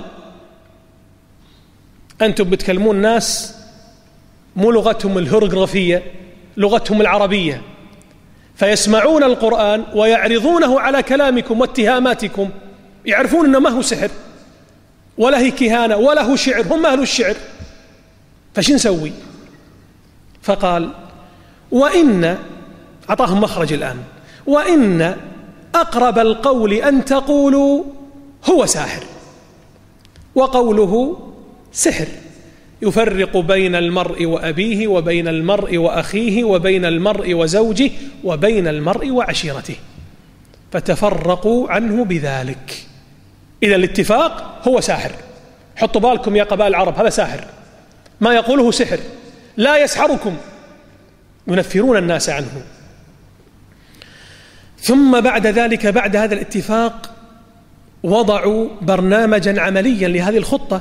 أنتم بتكلمون ناس مو لغتهم الهيروغليفية، لغتهم العربية، فيسمعون القرآن ويعرضونه على كلامكم واتهاماتكم، يعرفون أنه ما هو سحر ولا هي كهانة ولا هو شعر، هم أهل الشعر، فش نسوي؟ فقال وإن، أعطاهم مخرج الآن، وإن أقرب القول أن تقولوا هو ساحر، وقوله سحر، يفرق بين المرء وأبيه وبين المرء وأخيه وبين المرء وزوجه وبين المرء وعشيرته، فتفرقوا عنه بذلك. إذا الاتفاق هو ساحر. حطوا بالكم يا قبائل العرب، هذا ساحر، ما يقوله سحر، لا يسحركم، ينفرون الناس عنه. ثم بعد ذلك، بعد هذا الاتفاق، وضعوا برنامجا عمليا لهذه الخطة،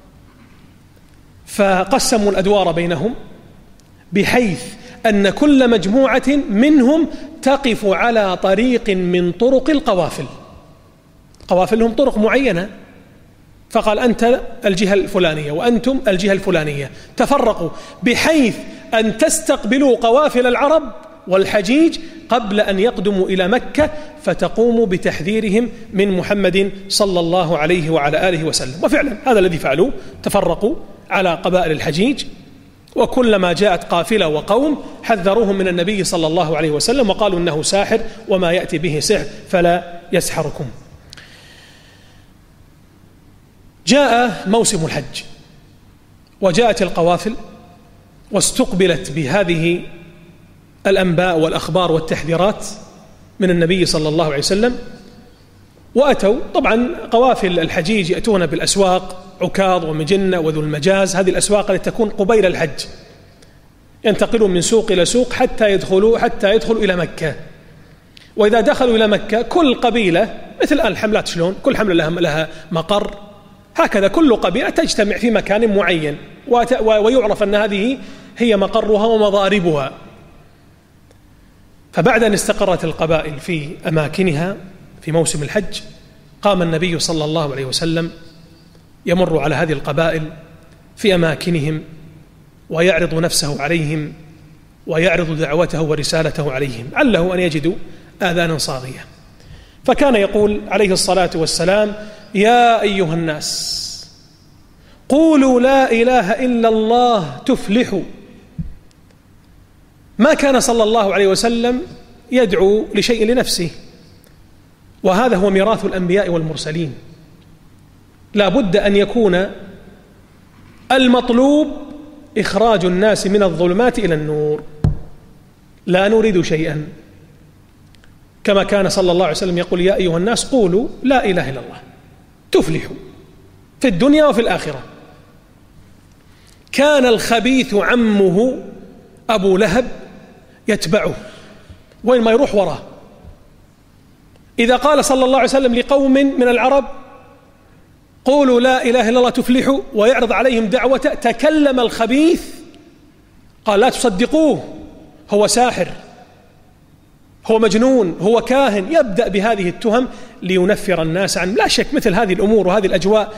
فقسموا الأدوار بينهم بحيث أن كل مجموعة منهم تقف على طريق من طرق القوافل. قوافل لهم طرق معينة، فقال أنت الجهة الفلانية وأنتم الجهة الفلانية، تفرقوا بحيث أن تستقبلوا قوافل العرب والحجيج قبل أن يقدموا إلى مكة، فتقوموا بتحذيرهم من محمد صلى الله عليه وعلى آله وسلم. وفعلا هذا الذي فعلوا، تفرقوا على قبائل الحجيج، وكلما جاءت قافلة وقوم حذروهم من النبي صلى الله عليه وسلم وقالوا إنه ساحر وما يأتي به سحر فلا يسحركم. جاء موسم الحج وجاءت القوافل واستقبلت بهذه الأنباء والأخبار والتحذيرات من النبي صلى الله عليه وسلم، وأتوا طبعا قوافل الحجيج يأتون بالأسواق، عكاظ ومجنة وذو المجاز، هذه الأسواق التي تكون قبيل الحج، ينتقلون من سوق إلى سوق حتى يدخلوا إلى مكة. وإذا دخلوا إلى مكة كل قبيلة، مثل الآن الحملات شلون، كل حملة لها مقر، هكذا كل قبيلة تجتمع في مكان معين ويعرف أن هذه هي مقرها ومضاربها. فبعد أن استقرت القبائل في أماكنها في موسم الحج، قام النبي صلى الله عليه وسلم يمر على هذه القبائل في أماكنهم ويعرض نفسه عليهم ويعرض دعوته ورسالته عليهم، علّه أن يجدوا آذانا صاغية. فكان يقول عليه الصلاة والسلام: يا أيها الناس قولوا لا إله إلا الله تفلحوا. ما كان صلى الله عليه وسلم يدعو لشيء لنفسه، وهذا هو ميراث الأنبياء والمرسلين. لا بد أن يكون المطلوب إخراج الناس من الظلمات إلى النور، لا نريد شيئا، كما كان صلى الله عليه وسلم يقول: يا أيها الناس قولوا لا إله إلا الله تفلحوا في الدنيا وفي الآخرة. كان الخبيث عمه أبو لهب يتبعه وين ما يروح وراه. إذا قال صلى الله عليه وسلم لقوم من العرب قولوا لا إله إلا الله تفلحوا ويعرض عليهم دعوته، تكلم الخبيث قال لا تصدقوه، هو ساحر، هو مجنون، هو كاهن، يبدأ بهذه التهم لينفر الناس عنه. لا شك مثل هذه الأمور وهذه الأجواء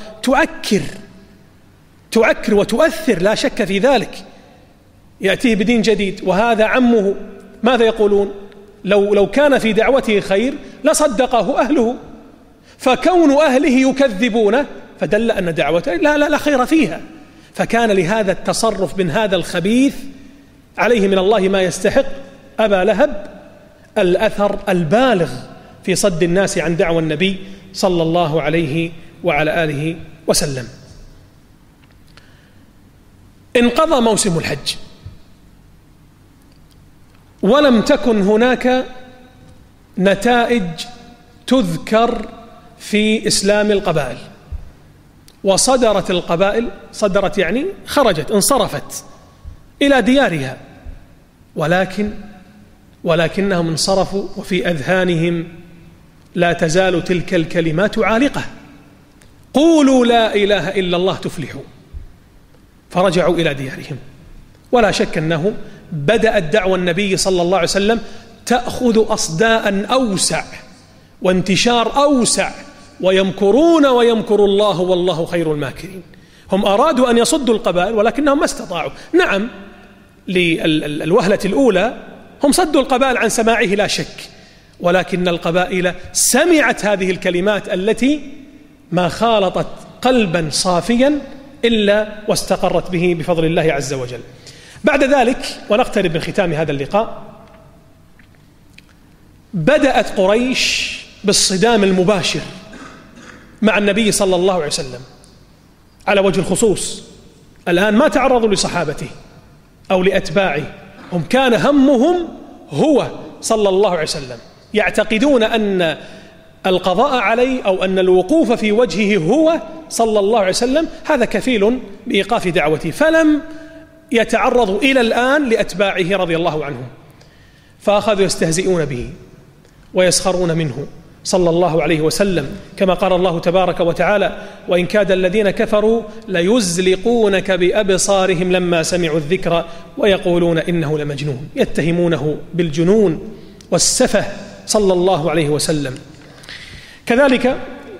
تؤكر وتؤثر، لا شك في ذلك. يأتيه بدين جديد وهذا عمه، ماذا يقولون؟ لو كان في دعوته خير لصدقه أهله، فكون أهله يكذبونه فدل أن دعوته لا خير فيها. فكان لهذا التصرف من هذا الخبيث عليه من الله ما يستحق أبا لهب الأثر البالغ في صد الناس عن دعوى النبي صلى الله عليه وعلى آله وسلم. انقضى موسم الحج ولم تكن هناك نتائج تذكر في إسلام القبائل، وصدرت القبائل، صدرت يعني خرجت، انصرفت إلى ديارها، ولكنهم انصرفوا وفي أذهانهم لا تزال تلك الكلمات عالقة: قولوا لا إله إلا الله تفلحوا. فرجعوا إلى ديارهم. ولا شك أنه بدأت دعوى النبي صلى الله عليه وسلم تأخذ أصداء أوسع وانتشار أوسع، ويمكرون ويمكر الله والله خير الماكرين. هم أرادوا أن يصدوا القبائل ولكنهم ما استطاعوا. نعم، للوهلة الأولى هم صدوا القبائل عن سماعه لا شك، ولكن القبائل سمعت هذه الكلمات التي ما خالطت قلبا صافيا إلا واستقرت به بفضل الله عز وجل. بعد ذلك، ونقترب من ختام هذا اللقاء، بدأت قريش بالصدام المباشر مع النبي صلى الله عليه وسلم على وجه الخصوص. الآن ما تعرضوا لصحابته أو لأتباعه، هم كان همهم هو صلى الله عليه وسلم، يعتقدون أن القضاء عليه أو أن الوقوف في وجهه هو صلى الله عليه وسلم هذا كفيل بإيقاف دعوته، فلم يتعرضوا إلى الآن لأتباعه رضي الله عنهم، فأخذوا يستهزئون به ويسخرون منه صلى الله عليه وسلم، كما قال الله تبارك وتعالى: وإن كاد الذين كفروا ليزلقونك بأبصارهم لما سمعوا الذكر ويقولون إنه لمجنون. يتهمونه بالجنون والسفه صلى الله عليه وسلم. كذلك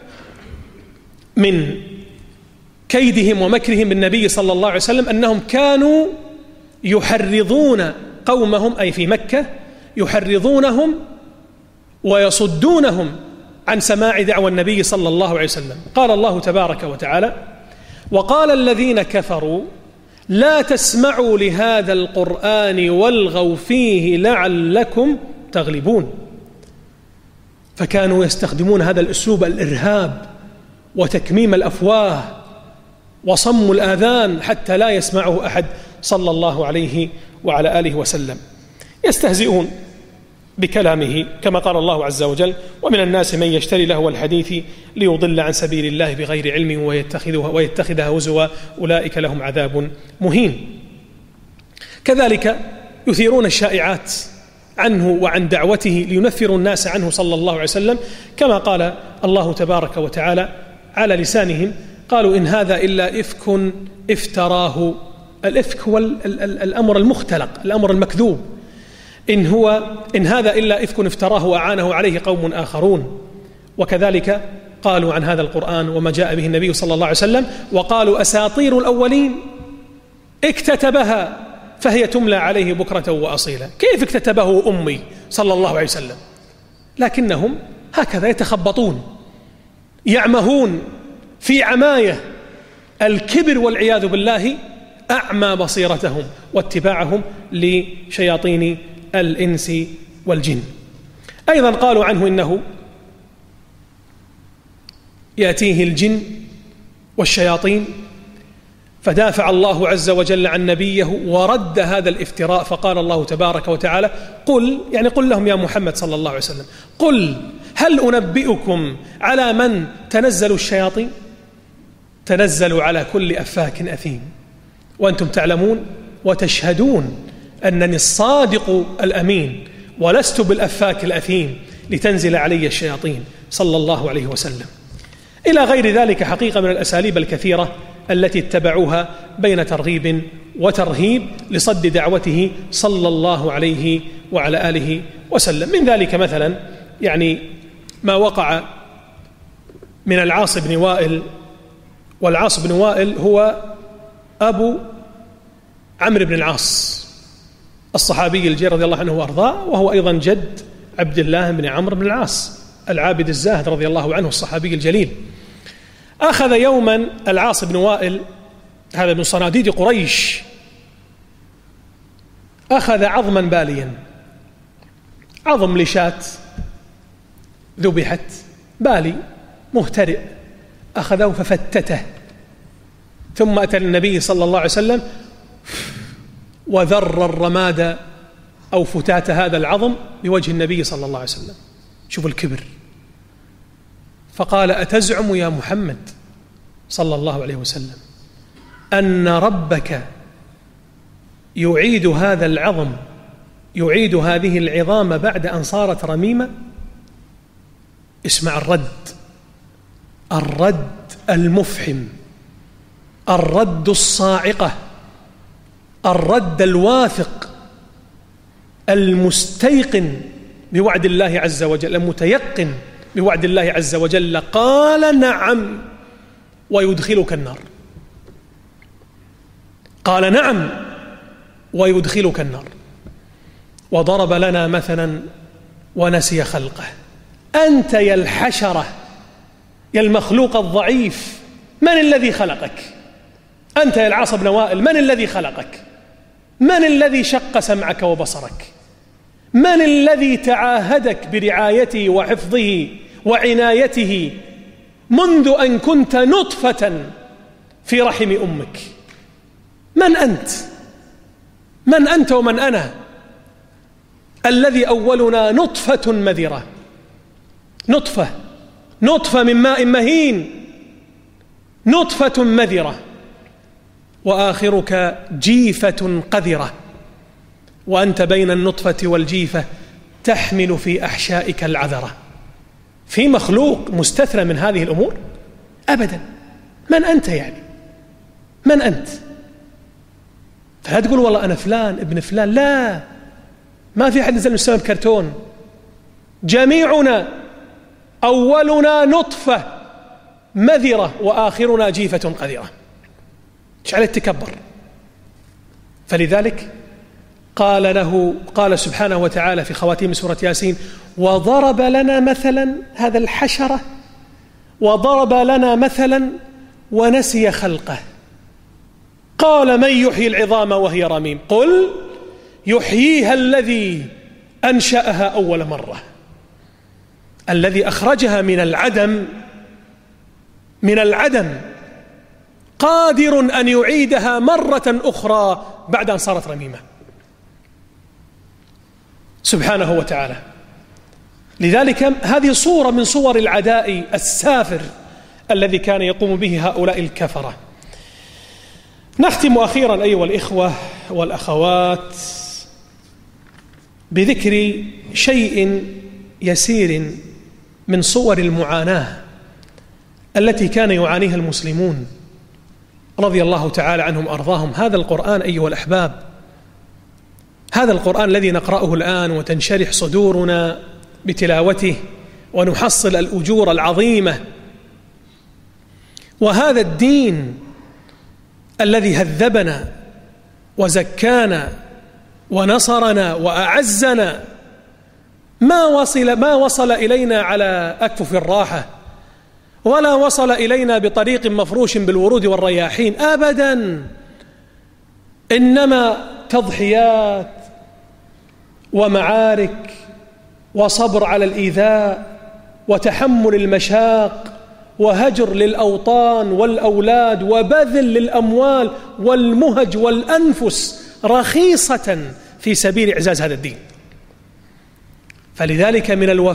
من كيدهم ومكرهم بالنبي صلى الله عليه وسلم أنهم كانوا يحرضون قومهم، أي في مكة، يحرضونهم ويصدونهم عن سماع دعوى النبي صلى الله عليه وسلم. قال الله تبارك وتعالى: وقال الذين كفروا لا تسمعوا لهذا القرآن والغوا فيه لعلكم تغلبون. فكانوا يستخدمون هذا الأسلوب، الإرهاب وتكميم الأفواه وصم الآذان حتى لا يسمعه أحد صلى الله عليه وعلى آله وسلم. يستهزئون بكلامه كما قال الله عز وجل: ومن الناس من يشتري لهو الحديث ليضل عن سبيل الله بغير علم ويتخذها هزوا أولئك لهم عذاب مهين. كذلك يثيرون الشائعات عنه وعن دعوته لينفروا الناس عنه صلى الله عليه وسلم، كما قال الله تبارك وتعالى على لسانهم: قالوا إن هذا إلا إفك افتراه. الإفك هو الأمر المختلق، الأمر المكذوب. إن هذا إلا إفك افتراه وأعانه عليه قوم آخرون. وكذلك قالوا عن هذا القرآن وما جاء به النبي صلى الله عليه وسلم: وقالوا أساطير الأولين اكتتبها فهي تملى عليه بكرة وأصيلا. كيف اكتتبه أمي صلى الله عليه وسلم؟ لكنهم هكذا يتخبطون، يعمهون في عماية الكبر والعياذ بالله، أعمى بصيرتهم واتباعهم لشياطين الإنس والجن. أيضا قالوا عنه إنه يأتيه الجن والشياطين، فدافع الله عز وجل عن نبيه ورد هذا الافتراء، فقال الله تبارك وتعالى: قل لهم يا محمد صلى الله عليه وسلم، قل هل أنبئكم على من تنزل الشياطين؟ تنزل على كل أفاك أثيم، وأنتم تعلمون وتشهدون أنني الصادق الأمين ولست بالأفاك الأثيم لتنزل علي الشياطين صلى الله عليه وسلم. إلى غير ذلك حقيقة من الأساليب الكثيرة التي اتبعوها بين ترغيب وترهيب لصد دعوته صلى الله عليه وعلى آله وسلم. من ذلك مثلا ما وقع من العاص بن وائل، والعاص بن وائل هو أبو عمرو بن العاص الصحابي الجليل رضي الله عنه وأرضاه، وهو أيضا جد عبد الله بن عمرو بن العاص العابد الزاهد رضي الله عنه الصحابي الجليل. أخذ يوما العاص بن وائل، هذا من صناديد قريش، أخذ عظما باليا، عظم لشاة ذبحت، بالي مهترئ، أخذه ففتته، ثم أتى النبي صلى الله عليه وسلم وذر الرماد أو فتات هذا العظم بوجه النبي صلى الله عليه وسلم. شوف الكبر. فقال: أتزعم يا محمد صلى الله عليه وسلم أن ربك يعيد هذا العظم، يعيد هذه العظام بعد أن صارت رميمة؟ اسمع الرد المفحم، الرد الصاعقة، الرد الواثق المستيقن بوعد الله عز وجل، المتيقن بوعد الله عز وجل. قال: نعم ويدخلك النار. قال: نعم ويدخلك النار. وضرب لنا مثلا ونسي خلقه. أنت يا الحشرة، يا المخلوق الضعيف، من الذي خلقك؟ أنت يا العاص بن وائل، من الذي خلقك؟ من الذي شق سمعك وبصرك؟ من الذي تعاهدك برعايته وحفظه وعنايته منذ أن كنت نطفة في رحم أمك؟ من أنت؟ من أنت ومن أنا؟ الذي أولنا نطفة مذرة، نطفة من ماء مهين، نطفة مذرة، وآخرك جيفة قذرة، وأنت بين النطفة والجيفة تحمل في أحشائك العذرة. في مخلوق مستثنى من هذه الأمور؟ أبدا. من أنت من أنت؟ فلا تقول والله أنا فلان ابن فلان، لا، ما في أحد نزل من السماء بكرتون. جميعنا أولنا نطفة مذرة وآخرنا جيفة قذرة. ايش عليه التكبر؟ فلذلك قال سبحانه وتعالى في خواتيم سورة ياسين: وضرب لنا مثلا، هذا الحشرة، وضرب لنا مثلا ونسي خلقه. قال: من يحيي العظام وهي رميم؟ قل يحييها الذي أنشأها أول مرة، الذي أخرجها من العدم قادر أن يعيدها مرة أخرى بعد أن صارت رميمة سبحانه وتعالى. لذلك هذه صورة من صور العداء السافر الذي كان يقوم به هؤلاء الكفرة. نختم أخيرا أيها الإخوة والأخوات بذكر شيء يسير من صور المعاناة التي كان يعانيها المسلمون رضي الله تعالى عنهم أرضاهم. هذا القرآن أيها الأحباب، هذا القرآن الذي نقرأه الآن وتنشرح صدورنا بتلاوته ونحصل الأجور العظيمة، وهذا الدين الذي هذبنا وزكانا ونصرنا وأعزنا، ما وصل إلينا على أكفف الراحة، ولا وصل إلينا بطريق مفروش بالورود والرياحين أبدا، إنما تضحيات ومعارك وصبر على الإيذاء وتحمل المشاق وهجر للأوطان والأولاد وبذل للأموال والمهج والأنفس رخيصة في سبيل إعزاز هذا الدين. فلذلك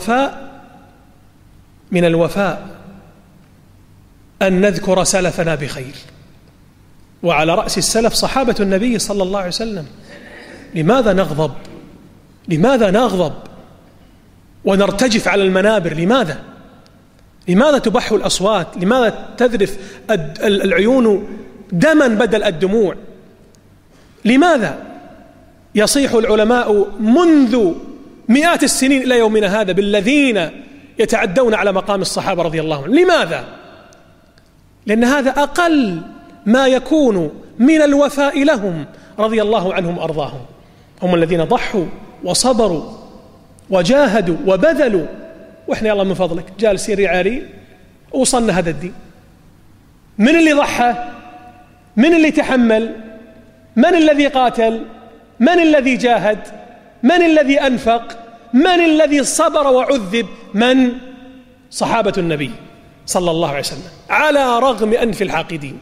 من الوفاء أن نذكر سلفنا بخير، وعلى رأس السلف صحابة النبي صلى الله عليه وسلم، لماذا نغضب؟ لماذا نغضب ونرتجف على المنابر؟ لماذا تبح الأصوات؟ لماذا تذرف العيون دما بدل الدموع؟ لماذا يصيح العلماء منذ مئات السنين إلى يومنا هذا بالذين يتعدون على مقام الصحابة رضي الله عنهم؟ لماذا؟ لأن هذا أقل ما يكون من الوفاء لهم رضي الله عنهم وأرضاهم. هم الذين ضحوا وصبروا وجاهدوا وبذلوا، وإحنا يلا من فضلك جالسين رعارين وصلنا هذا الدين. من اللي ضحى؟ من اللي تحمل؟ من الذي قاتل؟ من الذي جاهد؟ من الذي أنفق؟ من الذي صبر وعذب؟ من؟ صحابة النبي صلى الله عليه وسلم على رغم أنف الحاقدين.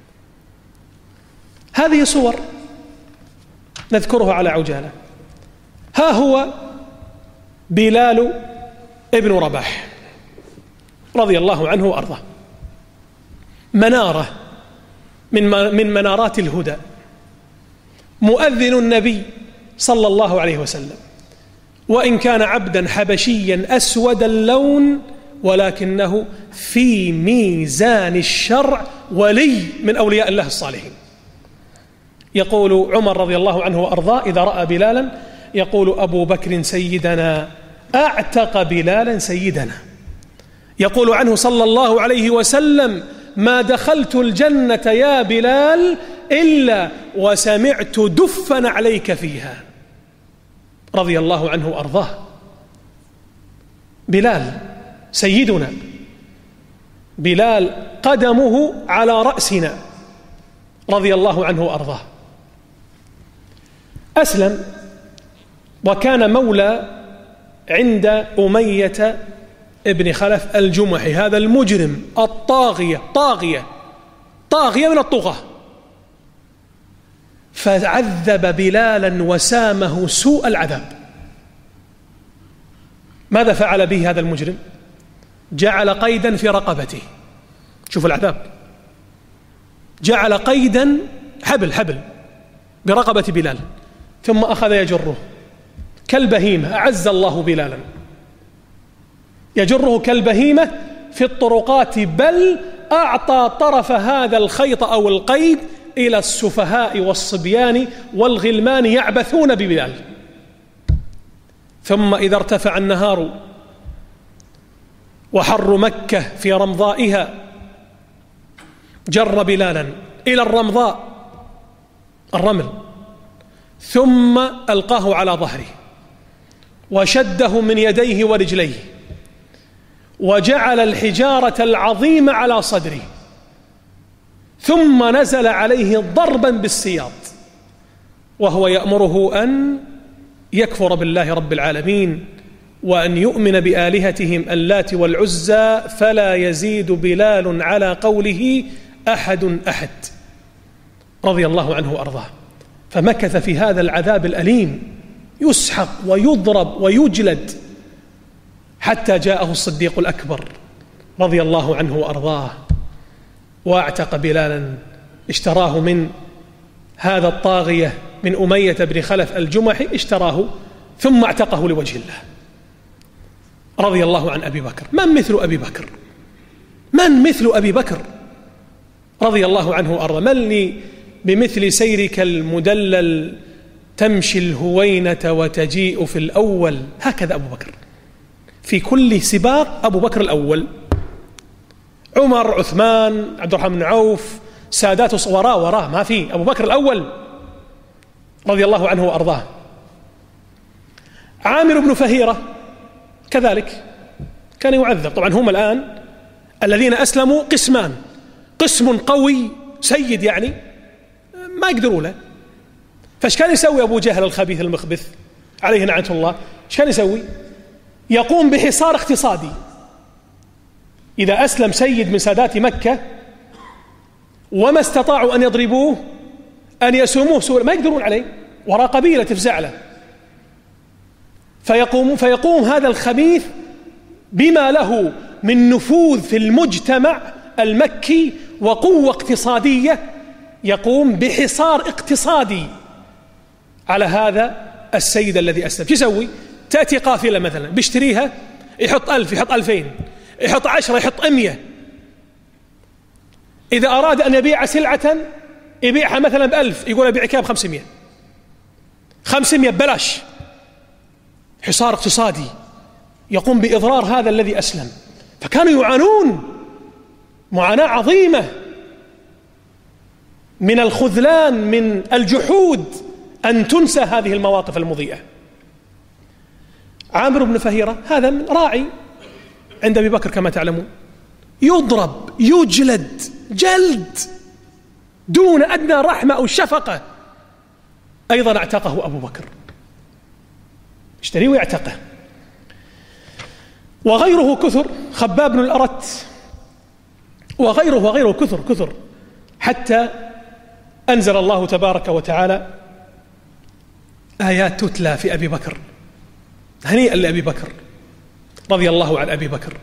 هذه صور نذكرها على عجالة. ها هو بلال ابن رباح رضي الله عنه وأرضاه، منارة من منارات الهدى، مؤذن النبي صلى الله عليه وسلم، وإن كان عبدا حبشيا أسود اللون ولكنه في ميزان الشرع ولي من أولياء الله الصالحين. يقول عمر رضي الله عنه وأرضاه إذا رأى بلالا يقول أبو بكر سيدنا أعتق بلالا سيدنا. يقول عنه صلى الله عليه وسلم ما دخلت الجنة يا بلال إلا وسمعت دفا عليك فيها، رضي الله عنه وأرضاه. بلال سيدنا، بلال قدمه على رأسنا رضي الله عنه وأرضاه. أسلم وكان مولى عند أمية ابن خلف الجمحي، هذا المجرم الطاغية، طاغية من الطغاة، فعذب بلالا وسامه سوء العذاب. ماذا فعل به هذا المجرم؟ جعل قيدا في رقبته، شوف العذاب، جعل قيدا حبل برقبة بلال، ثم أخذ يجره كالبهيمة. أعز الله بلالا، يجره كالبهيمة في الطرقات، بل أعطى طرف هذا الخيط أو القيد إلى السفهاء والصبيان والغلمان يعبثون ببلال. ثم إذا ارتفع النهار وحر مكة في رمضائها جر بلالا إلى الرمضاء، الرمل، ثم ألقاه على ظهره وشده من يديه ورجليه وجعل الحجارة العظيمة على صدره، ثم نزل عليه ضربا بالسياط وهو يأمره أن يكفر بالله رب العالمين وأن يؤمن بآلهتهم اللات والعزى، فلا يزيد بلال على قوله أحد رضي الله عنه وأرضاه. فمكث في هذا العذاب الأليم يسحق ويضرب ويجلد حتى جاءه الصديق الأكبر رضي الله عنه وأرضاه واعتق بلالا، اشتراه من هذا الطاغية من أمية بن خلف الجمحي، اشتراه ثم اعتقه لوجه الله رضي الله عن أبي بكر. من مثل أبي بكر؟ من مثل أبي بكر رضي الله عنه وأرضاه؟ من لي بمثل سيرك المدلل تمشي الهوينة وتجيء في الأول. هكذا أبو بكر في كل سباق، أبو بكر الأول، عمر، عثمان، عبد الرحمن بن عوف، سادات وراه ما في، أبو بكر الأول رضي الله عنه وأرضاه. عامر بن فهيرة كذلك كان يعذب. طبعا هم الآن الذين أسلموا قسمان، قسم قوي سيد يعني ما يقدروا له، فايش كان يسوي أبو جهل الخبيث المخبث عليه لعنة الله؟ ايش كان يسوي؟ يقوم بحصار اقتصادي. إذا أسلم سيد من سادات مكة وما استطاعوا أن يضربوه أن يسوموه سوء، ما يقدرون عليه، وراء قبيلة تفزع له، فيقوم هذا الخبيث بما له من نفوذ في المجتمع المكي وقوة اقتصادية، يقوم بحصار اقتصادي على هذا السيد الذي أسلم. شو يسوي؟ تأتي قافلة مثلا بيشتريها، يحط 1000، يحط 2000، يحط 10، يحط 100. إذا أراد أن يبيع سلعة يبيعها مثلا ب1000، يقول أبيعك ب500، 500 ببلاش. حصار اقتصادي يقوم بإضرار هذا الذي أسلم. فكانوا يعانون معاناة عظيمة من الخذلان، من الجحود، أن تنسى هذه المواقف المضيئة. عامر بن فهيرة هذا راعي عند أبي بكر كما تعلمون، يضرب يجلد جلد دون أدنى رحمة أو شفقة. أيضا اعتقه أبو بكر، اشتريه ويعتقه. وغيره كثر، خباب بن الأرت وغيره كثر، حتى أنزل الله تبارك وتعالى آيات تتلى في أبي بكر. هنيئا لأبي بكر، رضي الله عن أبي بكر.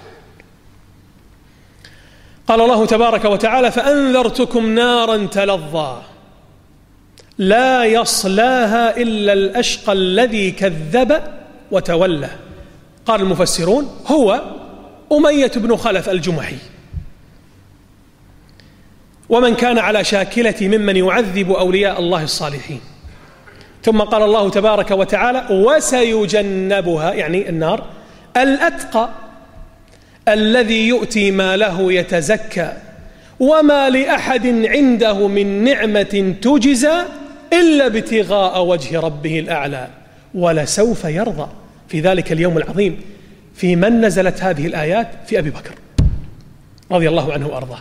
قال الله تبارك وتعالى: فأنذرتكم نارا تلظى لا يصلاها إلا الأشقى الذي كذب وتولى. قال المفسرون: هو أمية بن خلف الجمحي، ومن كان على شاكلة ممن يعذب أولياء الله الصالحين. ثم قال الله تبارك وتعالى: وسيجنبها، يعني النار، الأتقى الذي يؤتي ماله يتزكى وما لأحد عنده من نعمة تجزى إلا ابتغاء وجه ربه الأعلى ولسوف يرضى. في ذلك اليوم العظيم في من نزلت هذه الآيات؟ في أبي بكر رضي الله عنه وأرضاه.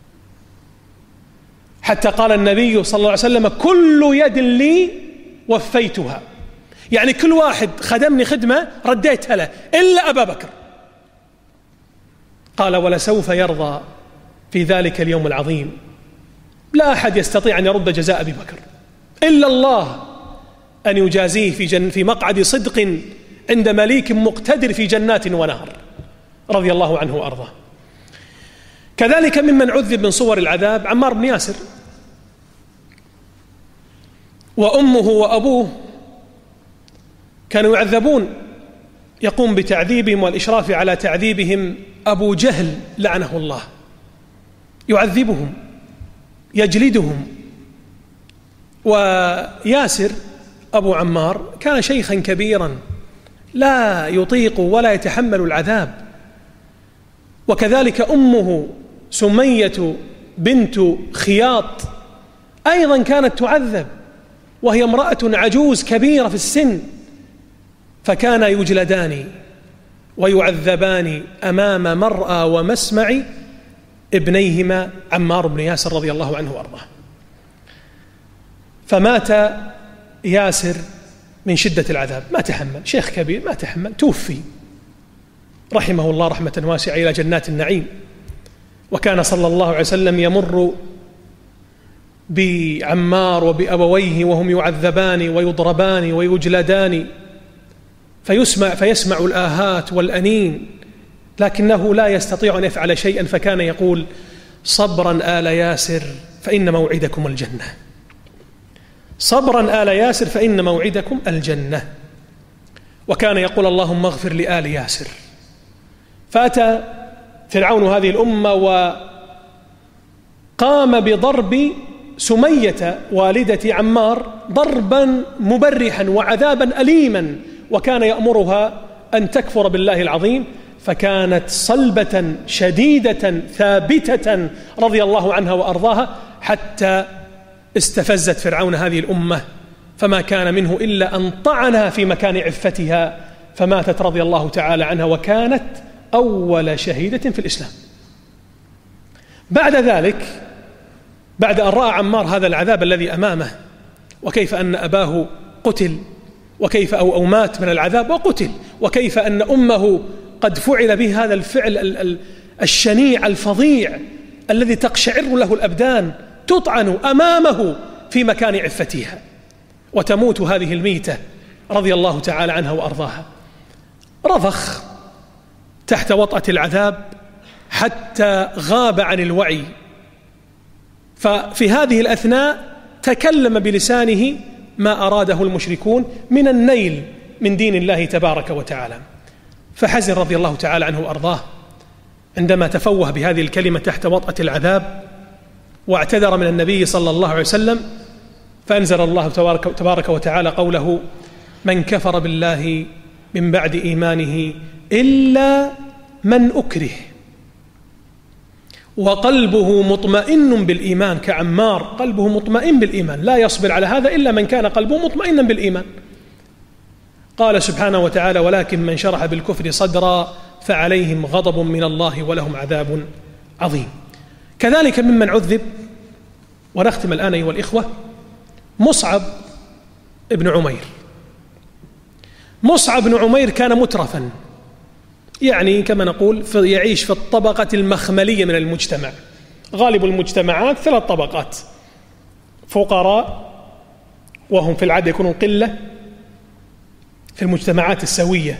حتى قال النبي صلى الله عليه وسلم: كل يد لي وفيتها، يعني كل واحد خدمني خدمة رديتها له إلا أبا بكر. قال: ولسوف يرضى في ذلك اليوم العظيم. لا أحد يستطيع أن يرد جزاء أبي بكر إلا الله، أن يجازيه في مقعد صدق عند مليك مقتدر في جنات ونهر، رضي الله عنه وأرضاه. كذلك ممن عذب من صور العذاب عمار بن ياسر، وأمه وأبوه كانوا يعذبون، يقوم بتعذيبهم والإشراف على تعذيبهم أبو جهل لعنه الله، يعذبهم يجلدهم. وياسر أبو عمار كان شيخا كبيرا لا يطيق ولا يتحمل العذاب. وكذلك أمه سمية بنت خياط أيضا كانت تعذب، وهي امرأة عجوز كبيرة في السن، فكان يجلدان ويعذبان أمام مرأى ومسمع ابنيهما عمار بن ياسر رضي الله عنه وأرضاه. فمات ياسر من شدة العذاب، ما تحمل، شيخ كبير ما تحمل، توفي رحمه الله رحمة واسعة إلى جنات النعيم. وكان صلى الله عليه وسلم يمر بعمار وبأبويه وهم يعذبان ويضربان ويجلدان، فيسمع الآهات والأنين، لكنه لا يستطيع أن يفعل شيئا، فكان يقول: صبرا آل ياسر فإن موعدكم الجنة، صبرا آل ياسر فإن موعدكم الجنة. وكان يقول: اللهم اغفر لآل ياسر. فأتى فرعون هذه الأمة وقام بضرب سمية والدة عمار ضربا مبرحا وعذابا أليما، وكان يأمرها أن تكفر بالله العظيم، فكانت صلبة شديدة ثابتة رضي الله عنها وأرضاها، حتى استفزت فرعون هذه الأمة، فما كان منه إلا أن طعنها في مكان عفتها، فماتت رضي الله تعالى عنها، وكانت أول شهيدة في الإسلام. بعد ذلك، بعد أن رأى عمار هذا العذاب الذي أمامه، وكيف أن أباه قتل، وكيف أو مات من العذاب وقتل، وكيف أن أمه قد فعل به هذا الفعل الشنيع الفظيع الذي تقشعر له الأبدان، تطعن أمامه في مكان عفتها، وتموت هذه الميتة رضي الله تعالى عنها وأرضاها. رضخ تحت وطأة العذاب حتى غاب عن الوعي، ففي هذه الأثناء تكلم بلسانه ما أراده المشركون من النيل من دين الله تبارك وتعالى. فحزن رضي الله تعالى عنه وأرضاه عندما تفوه بهذه الكلمة تحت وطأة العذاب، واعتذر من النبي صلى الله عليه وسلم، فأنزل الله تبارك وتعالى قوله: من كفر بالله من بعد إيمانه إلا من أكره وقلبه مطمئن بالإيمان، كعمار قلبه مطمئن بالإيمان، لا يصبر على هذا إلا من كان قلبه مطمئنا بالإيمان. قال سبحانه وتعالى: ولكن من شرح بالكفر صدرا فعليهم غضب من الله ولهم عذاب عظيم. كذلك ممن عذب، ونختم الآن أيها الإخوة، مصعب بن عمير. مصعب بن عمير كان مترفا، يعني كما نقول يعيش في الطبقة المخملية من المجتمع. غالب المجتمعات 3 طبقات: فقراء، وهم في العادة يكونون قلة في المجتمعات السوية،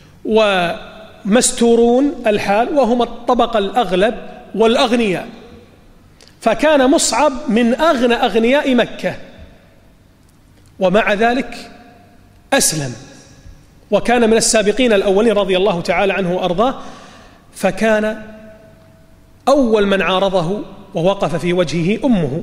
ومستورون الحال وهم الطبقة الأغلب، والأغنياء. فكان مصعب من أغنى أغنياء مكة، ومع ذلك أسلم، وكان من السابقين الأولين رضي الله تعالى عنه وأرضاه. فكان أول من عارضه ووقف في وجهه أمه،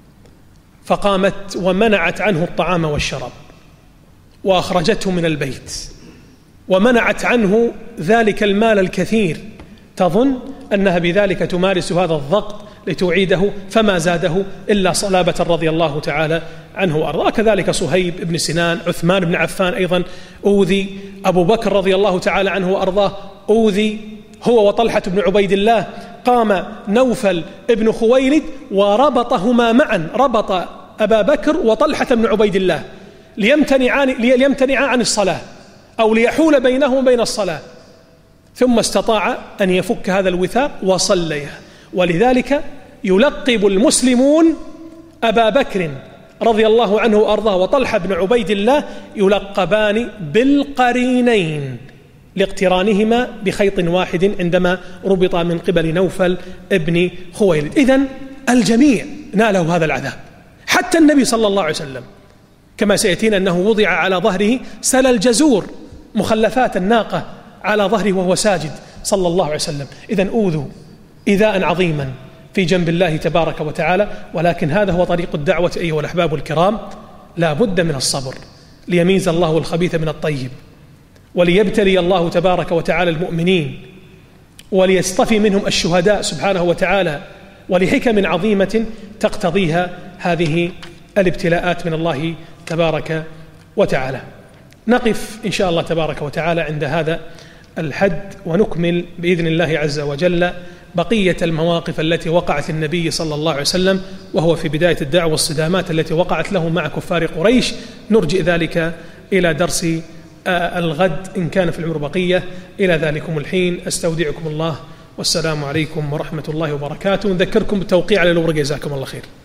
فقامت ومنعت عنه الطعام والشراب، وأخرجته من البيت، ومنعت عنه ذلك المال الكثير، تظن أنها بذلك تمارس هذا الضغط لتعيده، فما زاده إلا صلابة رضي الله تعالى عنه وأرضاه. كذلك صهيب بن سنان، عثمان بن عفان أيضا أوذي، أبو بكر رضي الله تعالى عنه وأرضاه أوذي هو وطلحة بن عبيد الله. قام نوفل بن وربطهما معا، ربط أبا بكر وطلحة بن عبيد الله ليمتنعا عن الصلاة، أو ليحول بينهم وبين الصلاة، ثم استطاع أن يفك هذا الوثاق وصليا. ولذلك يلقب المسلمون أبا بكر رضي الله عنه وأرضاه وطلحة بن عبيد الله، يلقبان بالقرينين لاقترانهما بخيط واحد عندما ربط من قبل نوفل ابن خويلد. إذن الجميع ناله هذا العذاب، حتى النبي صلى الله عليه وسلم، كما سيأتينا أنه وضع على ظهره سل الجزور، مخلفات الناقة، على ظهره وهو ساجد صلى الله عليه وسلم. إذن أوذوا إيذاء عظيما في جنب الله تبارك وتعالى. ولكن هذا هو طريق الدعوة أيها الأحباب الكرام، لا بد من الصبر ليميز الله الخبيث من الطيب، وليبتلي الله تبارك وتعالى المؤمنين، وليصطفي منهم الشهداء سبحانه وتعالى، ولحكم عظيمة تقتضيها هذه الابتلاءات من الله تبارك وتعالى. نقف إن شاء الله تبارك وتعالى عند هذا الحد، ونكمل بإذن الله عز وجل بقية المواقف التي وقعت النبي صلى الله عليه وسلم وهو في بداية الدعوة، والصدامات التي وقعت له مع كفار قريش. نرجئ ذلك إلى درس الغد إن كان في العمر بقية. إلى ذلكم الحين أستودعكم الله، والسلام عليكم ورحمة الله وبركاته. نذكركم بالتوقيع على الورقة، جزاكم الله خير.